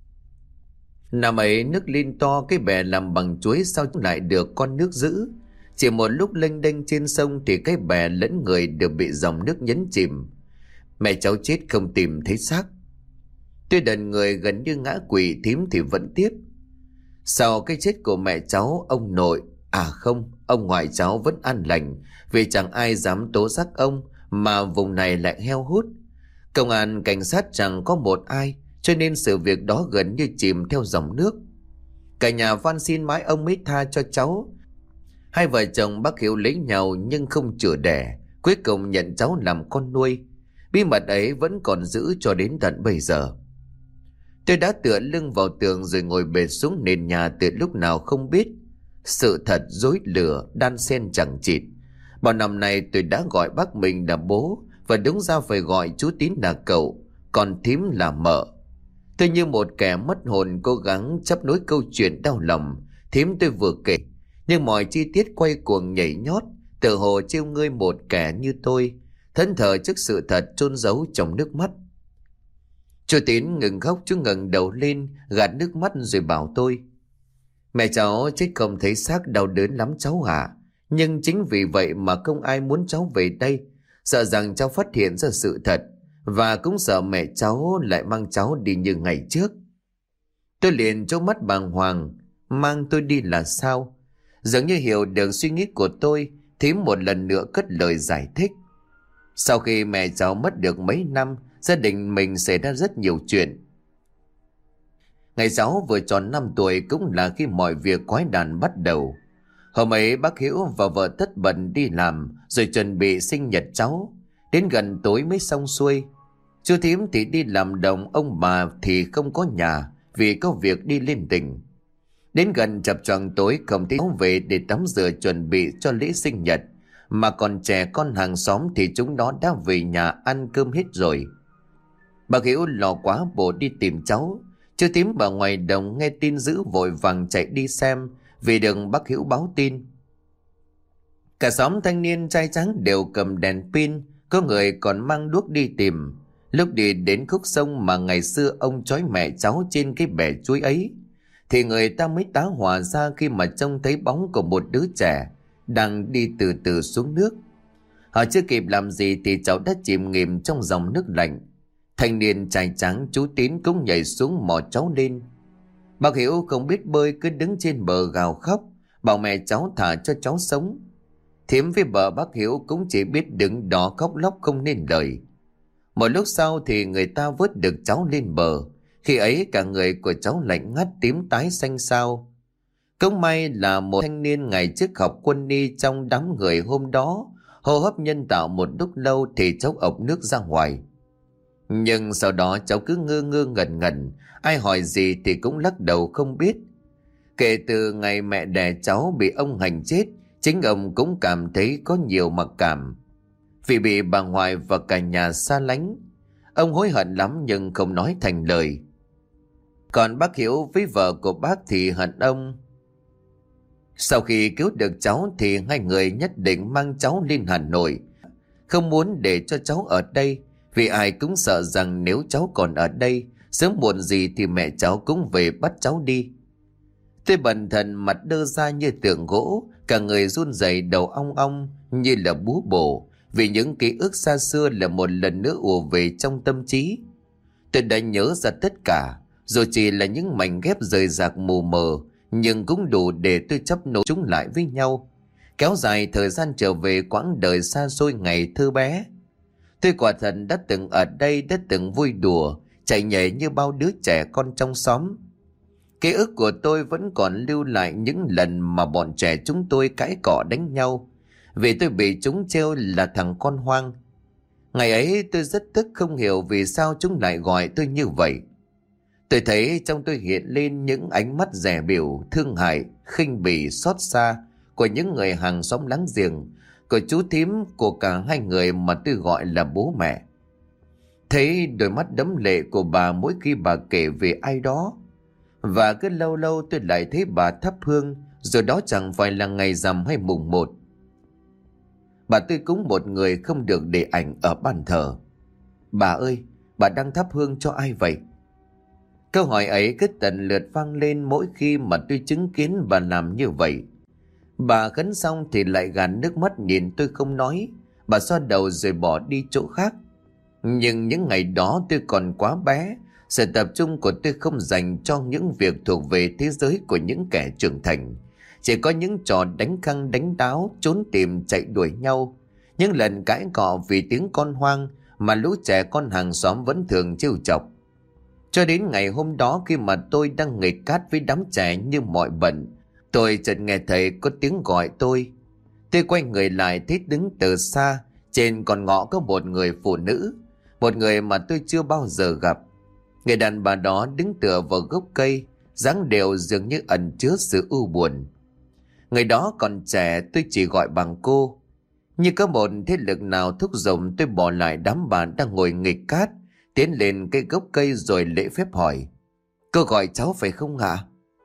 Năm ấy nước lên to, cái bè làm bằng chuối sao lại được con nước giữ. Chỉ một lúc lênh đênh trên sông thì cái bè lẫn người đều bị dòng nước nhấn chìm. Mẹ cháu chết không tìm thấy xác. Tuy đần người gần như ngã quỵ, thím thì vẫn tiếp. Sau cái chết của mẹ cháu, ông nội, à không, ông ngoại cháu vẫn an lành, vì chẳng ai dám tố giác ông, mà vùng này lại heo hút. Công an, cảnh sát chẳng có một ai, cho nên sự việc đó gần như chìm theo dòng nước. Cả nhà van xin mãi ông mới tha cho cháu. Hai vợ chồng bác Hiếu lấy nhau nhưng không chữa đẻ, cuối cùng nhận cháu làm con nuôi. Bí mật ấy vẫn còn giữ cho đến tận bây giờ. Tôi đã tựa lưng vào tường rồi ngồi bệt xuống nền nhà từ lúc nào không biết. Sự thật dối lửa đan xen chẳng chịt. Bao năm nay tôi đã gọi bác mình là bố, và đúng ra phải gọi chú Tín là cậu, còn thím là mợ. Tôi như một kẻ mất hồn cố gắng chấp nối câu chuyện đau lòng thím tôi vừa kể, nhưng mọi chi tiết quay cuồng nhảy nhót, tự hồ trêu ngươi một kẻ như tôi, thẫn thờ trước sự thật chôn giấu trong nước mắt. Chú Tín ngừng khóc, chú ngẩng đầu lên gạt nước mắt rồi bảo tôi: Mẹ cháu chết không thấy xác, đau đớn lắm cháu ạ. Nhưng chính vì vậy mà không ai muốn cháu về đây, sợ rằng cháu phát hiện ra sự thật, và cũng sợ mẹ cháu lại mang cháu đi như ngày trước. Tôi liền trố mắt bàng hoàng. Mang tôi đi là sao? Dường như hiểu được suy nghĩ của tôi, thím một lần nữa cất lời giải thích. Sau khi mẹ cháu mất được mấy năm, gia đình mình xảy ra rất nhiều chuyện. Ngày cháu vừa tròn năm tuổi cũng là khi mọi việc quái đản bắt đầu. Hôm ấy bác Hiếu và vợ tất bận đi làm rồi chuẩn bị sinh nhật cháu. Đến gần tối mới xong xuôi. Chú Thím thì đi làm đồng, ông bà thì không có nhà vì có việc đi lên tỉnh. Đến gần chập choạng tối không thấy cháu về để tắm rửa chuẩn bị cho lễ sinh nhật. Mà còn trẻ con hàng xóm thì chúng nó đã về nhà ăn cơm hết rồi. Bác Hiếu lo quá bộ đi tìm cháu. Chú Thím ở ngoài đồng nghe tin dữ vội vàng chạy đi xem, vì được bác Hiếu báo tin. Cả xóm thanh niên trai tráng đều cầm đèn pin, có người còn mang đuốc đi tìm. Lúc đi đến khúc sông mà ngày xưa ông trói mẹ cháu trên cái bè chuối ấy, thì người ta mới tá hỏa ra khi mà trông thấy bóng của một đứa trẻ đang đi từ từ xuống nước. Họ chưa kịp làm gì thì cháu đã chìm nghỉm trong dòng nước lạnh. Thanh niên trai tráng chú Tín cũng nhảy xuống mò cháu lên. Bác Hiếu không biết bơi cứ đứng trên bờ gào khóc, bảo mẹ cháu thả cho cháu sống. Thím với vợ bác Hiếu cũng chỉ biết đứng đó khóc lóc không nên lời. Một lúc sau thì người ta vớt được cháu lên bờ. Khi ấy cả người của cháu lạnh ngắt, tím tái xanh xao. Cũng may là một thanh niên ngày trước học quân y trong đám người hôm đó hô hấp nhân tạo một lúc lâu thì cháu ộc nước ra ngoài. Nhưng sau đó cháu cứ ngơ ngơ ngẩn ngẩn, ai hỏi gì thì cũng lắc đầu không biết. Kể từ ngày mẹ đẻ cháu bị ông hành chết, chính ông cũng cảm thấy có nhiều mặc cảm. Vì bị bà ngoại và cả nhà xa lánh, ông hối hận lắm nhưng không nói thành lời. Còn bác Hiếu với vợ của bác thì hận ông. Sau khi cứu được cháu thì hai người nhất định mang cháu lên Hà Nội, không muốn để cho cháu ở đây, vì ai cũng sợ rằng nếu cháu còn ở đây, sớm muộn gì thì mẹ cháu cũng về bắt cháu đi. Tôi bần thần mặt đơ ra như tượng gỗ, cả người run rẩy, đầu ong ong như là búa bổ, vì những ký ức xa xưa là một lần nữa ùa về trong tâm trí. Tôi đã nhớ ra tất cả, dù chỉ là những mảnh ghép rời rạc mù mờ, nhưng cũng đủ để tôi chấp nối chúng lại với nhau, kéo dài thời gian trở về quãng đời xa xôi ngày thơ bé. Tôi quả thật đã từng ở đây, đã từng vui đùa, chạy nhảy như bao đứa trẻ con trong xóm. Ký ức của tôi vẫn còn lưu lại những lần mà bọn trẻ chúng tôi cãi cọ đánh nhau, vì tôi bị chúng trêu là thằng con hoang. Ngày ấy tôi rất tức, không hiểu vì sao chúng lại gọi tôi như vậy. Tôi thấy trong tôi hiện lên những ánh mắt dè bỉu, thương hại, khinh bỉ, xót xa của những người hàng xóm láng giềng, của chú Thím, của cả hai người mà tôi gọi là bố mẹ. Thấy đôi mắt đẫm lệ của bà mỗi khi bà kể về ai đó. Và cứ lâu lâu tôi lại thấy bà thắp hương, rồi đó chẳng phải là ngày rằm hay mùng một. Bà tôi cúng một người không được để ảnh ở bàn thờ. Bà ơi, bà đang thắp hương cho ai vậy? Câu hỏi ấy cứ tần lượt vang lên mỗi khi mà tôi chứng kiến bà làm như vậy. Bà khấn xong thì lại gạt nước mắt nhìn tôi không nói. Bà xoa đầu rồi bỏ đi chỗ khác. Nhưng những ngày đó tôi còn quá bé, sự tập trung của tôi không dành cho những việc thuộc về thế giới của những kẻ trưởng thành. Chỉ có những trò đánh khăng đánh đáo, trốn tìm chạy đuổi nhau, những lần cãi cọ vì tiếng con hoang mà lũ trẻ con hàng xóm vẫn thường trêu chọc. Cho đến ngày hôm đó, khi mà tôi đang nghịch cát với đám trẻ như mọi bận, tôi chợt nghe thấy có tiếng gọi tôi. Tôi quay người lại thấy đứng từ xa, trên con ngõ có một người phụ nữ, một người mà tôi chưa bao giờ gặp. Người đàn bà đó đứng tựa vào gốc cây, dáng điệu dường như ẩn chứa sự u buồn. Người đó còn trẻ, tôi chỉ gọi bằng cô. Như có một thế lực nào thúc giục tôi bỏ lại đám bạn đang ngồi nghịch cát, tiến lên cây gốc cây rồi lễ phép hỏi: "Cô gọi cháu phải không ạ?"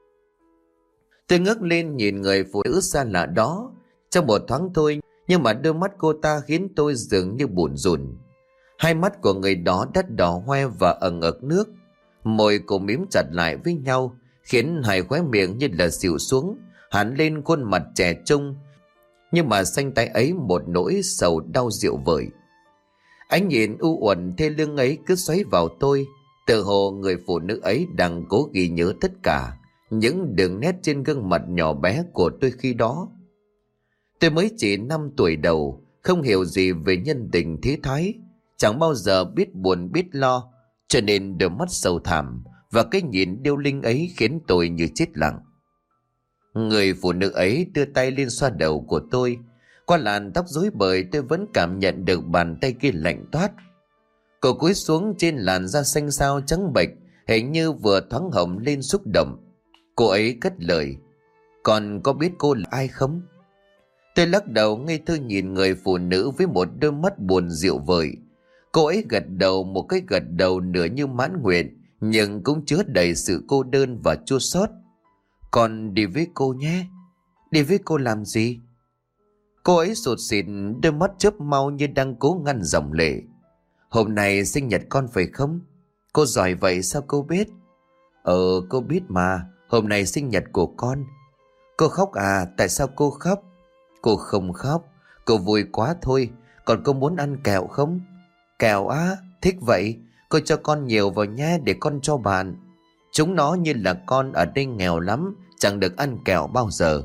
Tôi ngước lên nhìn người phụ nữ xa lạ đó. Trong một thoáng thôi, nhưng mà đôi mắt cô ta khiến tôi dường như bủn rủn. Hai mắt của người đó đắt đỏ hoe và ẩn ực nước, môi cô mím chặt lại với nhau, khiến hai khóe miệng như là xịu xuống, hẳn lên khuôn mặt trẻ trung, nhưng mà xanh tái ấy một nỗi sầu đau dịu vời. Ánh nhìn u uẩn thê lương ấy cứ xoáy vào tôi, tự hồ người phụ nữ ấy đang cố ghi nhớ tất cả những đường nét trên gương mặt nhỏ bé của tôi khi đó. Tôi mới chỉ năm tuổi đầu, không hiểu gì về nhân tình thế thái, chẳng bao giờ biết buồn biết lo, cho nên đôi mắt sâu thẳm và cái nhìn điêu linh ấy khiến tôi như chết lặng. Người phụ nữ ấy đưa tay lên xoa đầu của tôi. Qua làn tóc rối bời tôi vẫn cảm nhận được bàn tay kia lạnh toát. Cô cúi xuống trên làn da xanh xao trắng bệch, hình như vừa thoáng hồng lên xúc động. Cô ấy cất lời: "Con có biết cô là ai không?" Tôi lắc đầu ngây thơ nhìn người phụ nữ với một đôi mắt buồn dịu vời. Cô ấy gật đầu một cái gật đầu nửa như mãn nguyện, nhưng cũng chứa đầy sự cô đơn và chua xót. "Con đi với cô nhé." "Đi với cô làm gì?" Cô ấy sụt sịt, đôi mắt chớp mau như đang cố ngăn dòng lệ. "Hôm nay sinh nhật con phải không?" "Cô giỏi vậy sao cô biết?" "Ờ cô biết mà, hôm nay sinh nhật của con." "Cô khóc à? Tại sao cô khóc?" "Cô không khóc, cô vui quá thôi. Còn cô muốn ăn kẹo không?" "Kẹo á? Thích vậy. Cô cho con nhiều vào nhé để con cho bạn. Chúng nó như là con ở đây nghèo lắm, chẳng được ăn kẹo bao giờ."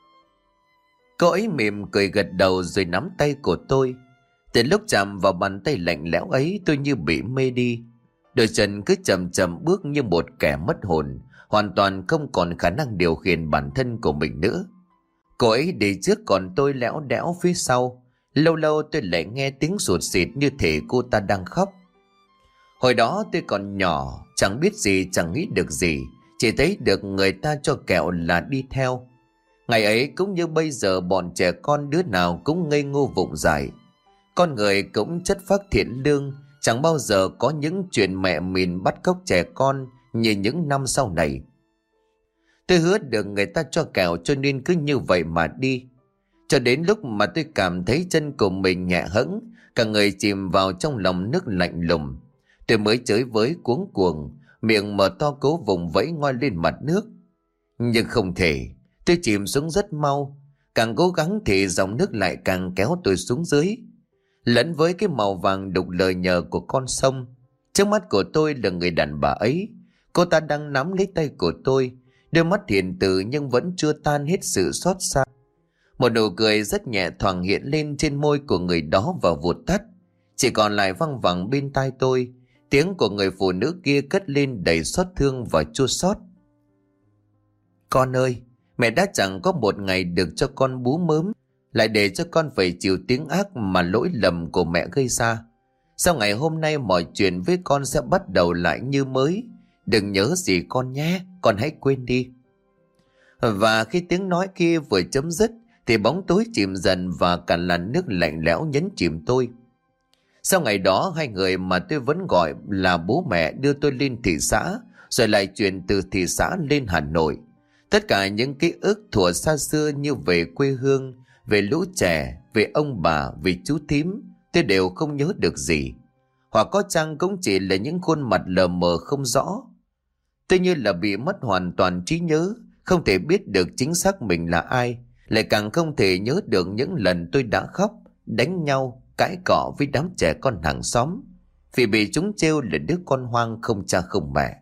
Cô ấy mỉm cười gật đầu rồi nắm tay của tôi. Từ lúc chạm vào bàn tay lạnh lẽo ấy, tôi như bị mê đi. Đôi chân cứ chậm chậm bước như một kẻ mất hồn, hoàn toàn không còn khả năng điều khiển bản thân của mình nữa. Cô ấy đi trước còn tôi lẽo đẽo phía sau. Lâu lâu tôi lại nghe tiếng sụt sịt như thể cô ta đang khóc. Hồi đó tôi còn nhỏ, chẳng biết gì, chẳng nghĩ được gì, chỉ thấy được người ta cho kẹo là đi theo. Ngày ấy cũng như bây giờ, bọn trẻ con đứa nào cũng ngây ngô vụng dại. Con người cũng chất phác thiện lương, chẳng bao giờ có những chuyện mẹ mình bắt cóc trẻ con như những năm sau này. Tôi hứa được người ta cho kẹo cho nên cứ như vậy mà đi. Cho đến lúc mà tôi cảm thấy chân của mình nhẹ hẫng, cả người chìm vào trong lòng nước lạnh lùng. Tôi mới chới với cuống cuồng, miệng mở to cố vùng vẫy ngoi lên mặt nước. Nhưng không thể, tôi chìm xuống rất mau. Càng cố gắng thì dòng nước lại càng kéo tôi xuống dưới, lẫn với cái màu vàng đục lờ nhờ của con sông. Trước mắt của tôi là người đàn bà ấy. Cô ta đang nắm lấy tay của tôi, đôi mắt hiền từ nhưng vẫn chưa tan hết sự xót xa. Một nụ cười rất nhẹ thoảng hiện lên trên môi của người đó và vụt tắt. Chỉ còn lại văng vẳng bên tai tôi tiếng của người phụ nữ kia cất lên đầy xót thương và chua xót: "Con ơi, mẹ đã chẳng có một ngày được cho con bú mớm, lại để cho con phải chịu tiếng ác mà lỗi lầm của mẹ gây ra. Sau ngày hôm nay mọi chuyện với con sẽ bắt đầu lại như mới. Đừng nhớ gì con nhé, con hãy quên đi." Và khi tiếng nói kia vừa chấm dứt thì bóng tối chìm dần và cả làn nước lạnh lẽo nhấn chìm tôi. Sau ngày đó, hai người mà tôi vẫn gọi là bố mẹ đưa tôi lên thị xã, rồi lại chuyển từ thị xã lên Hà Nội. Tất cả những ký ức thuở xa xưa như về quê hương, về lũ trẻ, về ông bà, về chú thím, tôi đều không nhớ được gì. Hoặc có chăng cũng chỉ là những khuôn mặt lờ mờ không rõ. Tôi như là bị mất hoàn toàn trí nhớ, không thể biết được chính xác mình là ai, lại càng không thể nhớ được những lần tôi đã khóc, đánh nhau, cãi cọ với đám trẻ con hàng xóm, vì bị chúng trêu là đứa con hoang không cha không mẹ.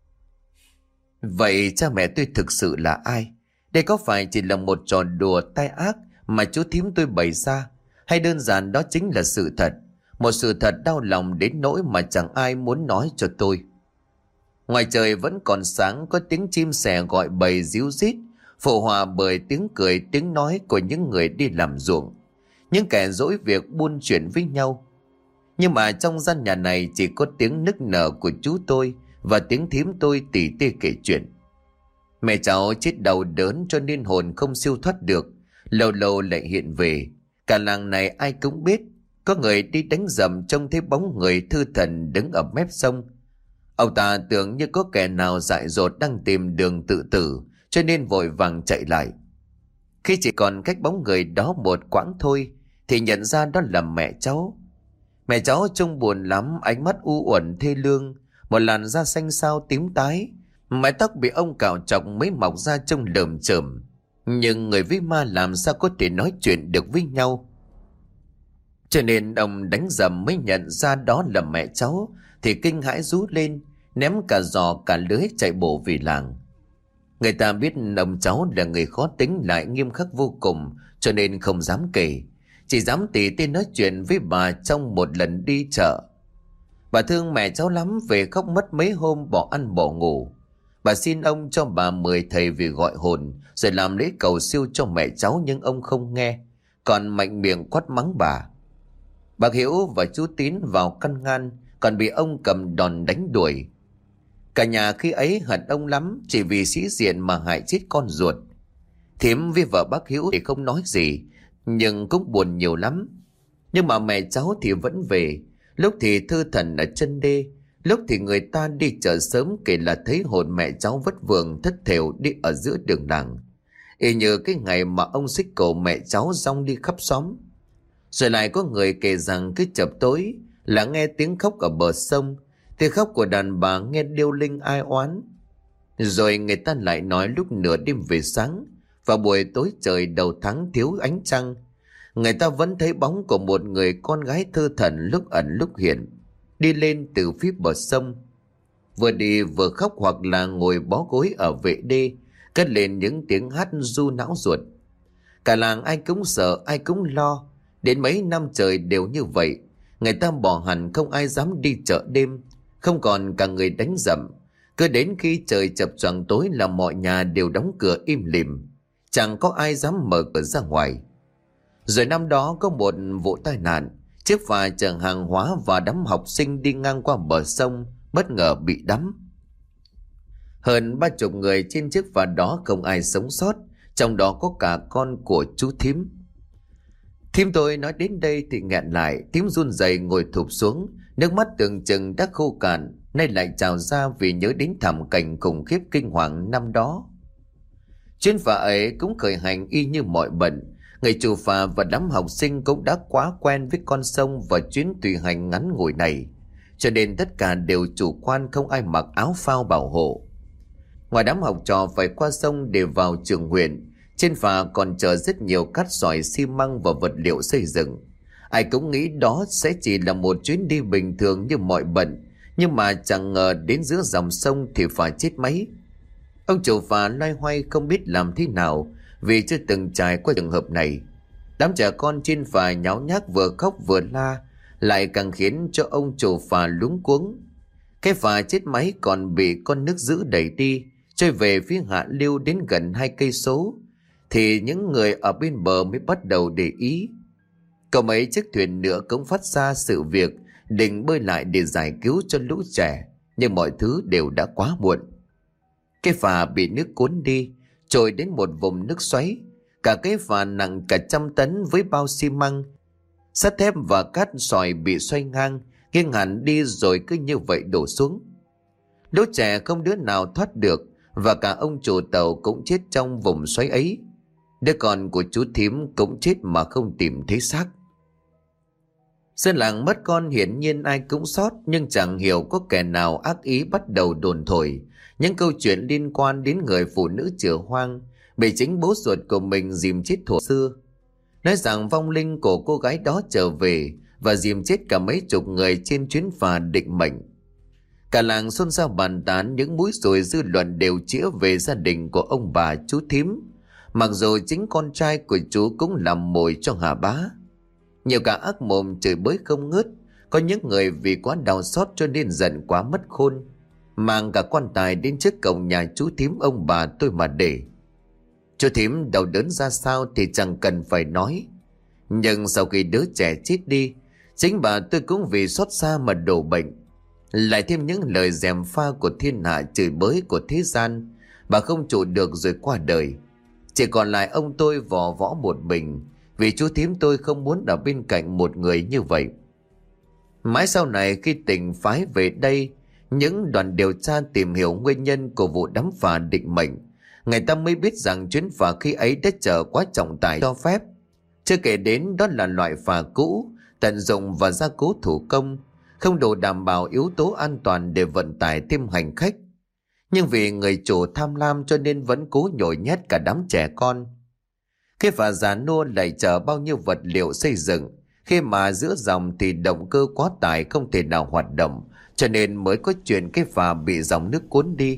Vậy cha mẹ tôi thực sự là ai? Đây có phải chỉ là một trò đùa tai ác mà chú thím tôi bày ra, hay đơn giản đó chính là sự thật, một sự thật đau lòng đến nỗi mà chẳng ai muốn nói cho tôi. Ngoài trời vẫn còn sáng, có tiếng chim sẻ gọi bầy ríu rít, phụ hòa bởi tiếng cười tiếng nói của những người đi làm ruộng, những kẻ dỗi việc buôn chuyện với nhau. Nhưng mà trong gian nhà này chỉ có tiếng nức nở của chú tôi và tiếng thím tôi tỉ tê kể chuyện. Mẹ cháu chết đau đớn cho nên hồn không siêu thoát được, lâu lâu lại hiện về. Cả làng này ai cũng biết, có người đi đánh rầm trông thấy bóng người thư thần đứng ở mép sông. Ông ta tưởng như có kẻ nào dại dột đang tìm đường tự tử, cho nên vội vàng chạy lại. Khi chỉ còn cách bóng người đó một quãng thôi thì nhận ra đó là mẹ cháu. Mẹ cháu trông buồn lắm, ánh mắt u uẩn thê lương, một làn da xanh xao tím tái, mái tóc bị ông cạo trọc mới mọc ra trông lởm chởm. Nhưng người với ma làm sao có thể nói chuyện được với nhau? Cho nên ông đánh rầm mới nhận ra đó là mẹ cháu thì kinh hãi rú lên, ném cả giò cả lưới chạy bộ về làng. Người ta biết ông cháu là người khó tính lại nghiêm khắc vô cùng, cho nên không dám kể, chỉ dám tỉ tê nói chuyện với bà trong một lần đi chợ. Bà thương mẹ cháu lắm, về khóc mất mấy hôm bỏ ăn bỏ ngủ. Bà xin ông cho bà mời thầy về gọi hồn, rồi làm lễ cầu siêu cho mẹ cháu, nhưng ông không nghe, còn mạnh miệng quát mắng bà. Bác Hiễu và chú Tín vào căn ngăn, còn bị ông cầm đòn đánh đuổi. Cả nhà khi ấy hận ông lắm, chỉ vì sĩ diện mà hại chết con ruột. Thím với vợ bác Hiễu thì không nói gì, nhưng cũng buồn nhiều lắm. Nhưng mà mẹ cháu thì vẫn về, lúc thì thư thần ở chân đê, lúc thì người ta đi chợ sớm kể là thấy hồn mẹ cháu vất vưởng thất thểu đi ở giữa đường làng, y như cái ngày mà ông xích cổ mẹ cháu rong đi khắp xóm. Rồi lại có người kể rằng cứ chập tối là nghe tiếng khóc ở bờ sông, tiếng khóc của đàn bà nghe điêu linh ai oán. Rồi người ta lại nói lúc nửa đêm về sáng, vào buổi tối trời đầu tháng thiếu ánh trăng, người ta vẫn thấy bóng của một người con gái thơ thẩn lúc ẩn lúc hiện, đi lên từ phía bờ sông. Vừa đi vừa khóc hoặc là ngồi bó gối ở vệ đê, cất lên những tiếng hát ru não ruột. Cả làng ai cũng sợ, ai cũng lo. Đến mấy năm trời đều như vậy, người ta bỏ hẳn không ai dám đi chợ đêm, không còn cả người đánh dậm. Cứ đến khi trời chập choạng tối là mọi nhà đều đóng cửa im lìm, chẳng có ai dám mở cửa ra ngoài. Rồi năm đó có một vụ tai nạn, chiếc phà chở hàng hóa và đám học sinh đi ngang qua bờ sông bất ngờ bị đắm. Hơn ba chục người trên chiếc phà đó không ai sống sót, trong đó có cả con của chú Thím. Thím tôi nói đến đây thì nghẹn lại, Thím run rẩy ngồi thụp xuống, nước mắt tưởng chừng đã khô cạn, nay lại trào ra vì nhớ đến thảm cảnh khủng khiếp kinh hoàng năm đó. Chuyến phà ấy cũng khởi hành y như mọi bận. Người chủ phà và đám học sinh cũng đã quá quen với con sông và chuyến tùy hành ngắn ngủi này, cho nên tất cả đều chủ quan, không ai mặc áo phao bảo hộ. Ngoài đám học trò phải qua sông để vào trường huyện, trên phà còn chở rất nhiều cát sỏi, xi măng và vật liệu xây dựng. Ai cũng nghĩ đó sẽ chỉ là một chuyến đi bình thường như mọi bận, nhưng mà chẳng ngờ đến giữa dòng sông thì phà chết máy. Ông chủ phà loay hoay không biết làm thế nào, vì chưa từng trải qua trường hợp này. Đám trẻ con trên phà nháo nhác vừa khóc vừa la, lại càng khiến cho ông chủ phà luống cuống. Cái phà chết máy còn bị con nước dữ đẩy đi, trôi về phía hạ lưu đến gần hai cây số, thì những người ở bên bờ mới bắt đầu để ý. Có mấy chiếc thuyền nữa cũng phát ra sự việc, định bơi lại để giải cứu cho lũ trẻ, nhưng mọi thứ đều đã quá muộn. Cái phà bị nước cuốn đi, trôi đến một vùng nước xoáy. Cả cái phà nặng cả trăm tấn với bao xi măng, sắt thép và cát sỏi bị xoay ngang, nghiêng hẳn đi rồi cứ như vậy đổ xuống. Lũ trẻ không đứa nào thoát được, và cả ông chủ tàu cũng chết trong vùng xoáy ấy. Đứa con của chú Thím cũng chết mà không tìm thấy xác. Dân làng mất con hiển nhiên ai cũng xót, nhưng chẳng hiểu có kẻ nào ác ý bắt đầu đồn thổi những câu chuyện liên quan đến người phụ nữ chửa hoang bị chính bố ruột của mình dìm chết thuở xưa. Nói rằng vong linh của cô gái đó trở về và dìm chết cả mấy chục người trên chuyến phà định mệnh. Cả làng xôn xao bàn tán, những mũi dùi dư luận đều chĩa về gia đình của ông bà chú Thím, mặc dù chính con trai của chú cũng làm mồi cho Hà Bá. Nhiều cả ác mồm chửi bới không ngớt, có những người vì quá đau xót cho nên giận quá mất khôn, mang cả quan tài đến trước cổng nhà chú Thím ông bà tôi mà để. Chú Thím đau đớn ra sao thì chẳng cần phải nói, nhưng sau khi đứa trẻ chết đi, chính bà tôi cũng vì xót xa mà đổ bệnh. Lại thêm những lời gièm pha của thiên hạ chửi bới của thế gian, bà không trụ được rồi qua đời. Chỉ còn lại ông tôi vò võ một mình, vì chú Thím tôi không muốn ở bên cạnh một người như vậy. Mãi sau này khi tỉnh phái về đây, những đoàn điều tra tìm hiểu nguyên nhân của vụ đắm phà định mệnh, người ta mới biết rằng chuyến phà khi ấy đã chở quá trọng tải cho phép. Chưa kể đến đó là loại phà cũ, tận dụng và gia cố thủ công, không đủ đảm bảo yếu tố an toàn để vận tải thêm hành khách. Nhưng vì người chủ tham lam cho nên vẫn cố nhồi nhét cả đám trẻ con. Cái phà già nua lại chở bao nhiêu vật liệu xây dựng, khi mà giữa dòng thì động cơ quá tải không thể nào hoạt động, cho nên mới có chuyện cái phà bị dòng nước cuốn đi.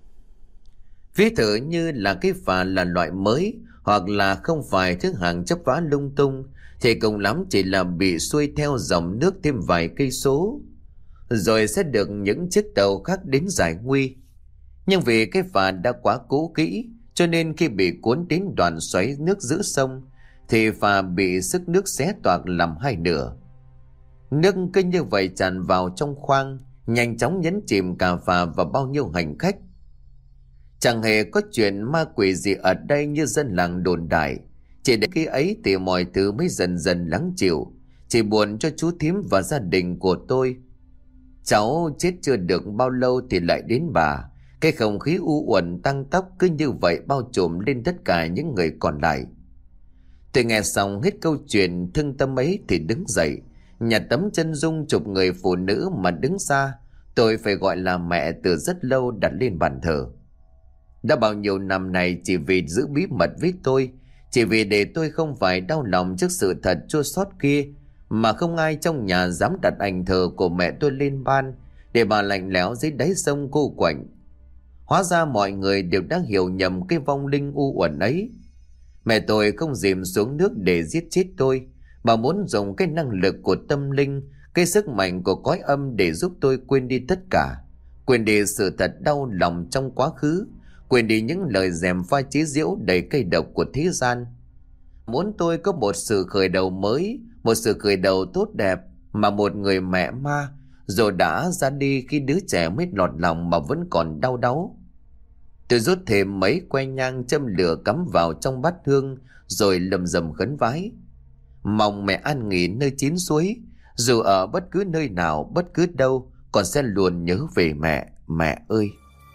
Ví thử như là cái phà là loại mới, hoặc là không phải thứ hàng chấp vá lung tung, thì cùng lắm chỉ là bị xuôi theo dòng nước thêm vài cây số, rồi sẽ được những chiếc tàu khác đến giải nguy. Nhưng vì cái phà đã quá cũ kỹ, cho nên khi bị cuốn đến đoạn xoáy nước giữa sông thì phà bị sức nước xé toạc làm hai nửa. Nước cứ như vậy tràn vào trong khoang, nhanh chóng nhấn chìm cả phà và bao nhiêu hành khách. Chẳng hề có chuyện ma quỷ gì ở đây như dân làng đồn đại. Chỉ đến khi ấy thì mọi thứ mới dần dần lắng chịu. Chỉ buồn cho chú thím và gia đình của tôi. Cháu chết chưa được bao lâu thì lại đến bà. Cái không khí u uẩn tăng tóc cứ như vậy bao trùm lên tất cả những người còn lại. Tôi nghe xong hết câu chuyện thương tâm ấy thì đứng dậy, nhặt tấm chân dung chụp người phụ nữ mà đứng xa tôi phải gọi là mẹ từ rất lâu đặt lên bàn thờ. Đã bao nhiêu năm này chỉ vì giữ bí mật với tôi, chỉ vì để tôi không phải đau lòng trước sự thật chua xót kia, mà không ai trong nhà dám đặt ảnh thờ của mẹ tôi lên ban để bà lạnh lẽo dưới đáy sông cô quạnh. Hóa ra mọi người đều đang hiểu nhầm cái vong linh u uẩn ấy. Mẹ tôi không dìm xuống nước để giết chết tôi, mà muốn dùng cái năng lực của tâm linh, cái sức mạnh của cõi âm để giúp tôi quên đi tất cả, quên đi sự thật đau lòng trong quá khứ, quên đi những lời gièm pha chế giễu đầy cay độc của thế gian. Muốn tôi có một sự khởi đầu mới, một sự khởi đầu tốt đẹp, mà một người mẹ ma rồi đã ra đi khi đứa trẻ mới lọt lòng mà vẫn còn đau đáu. Tôi rút thêm mấy que nhang châm lửa cắm vào trong bát hương rồi lầm rầm khấn vái. Mong mẹ an nghỉ nơi chín suối, dù ở bất cứ nơi nào, bất cứ đâu, con sẽ luôn nhớ về mẹ, mẹ ơi.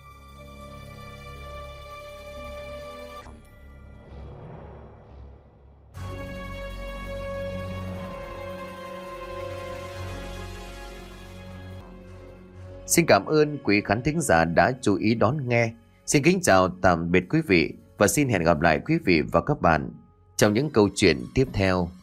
Xin cảm ơn quý khán thính giả đã chú ý đón nghe. Xin kính chào tạm biệt quý vị và xin hẹn gặp lại quý vị và các bạn trong những câu chuyện tiếp theo.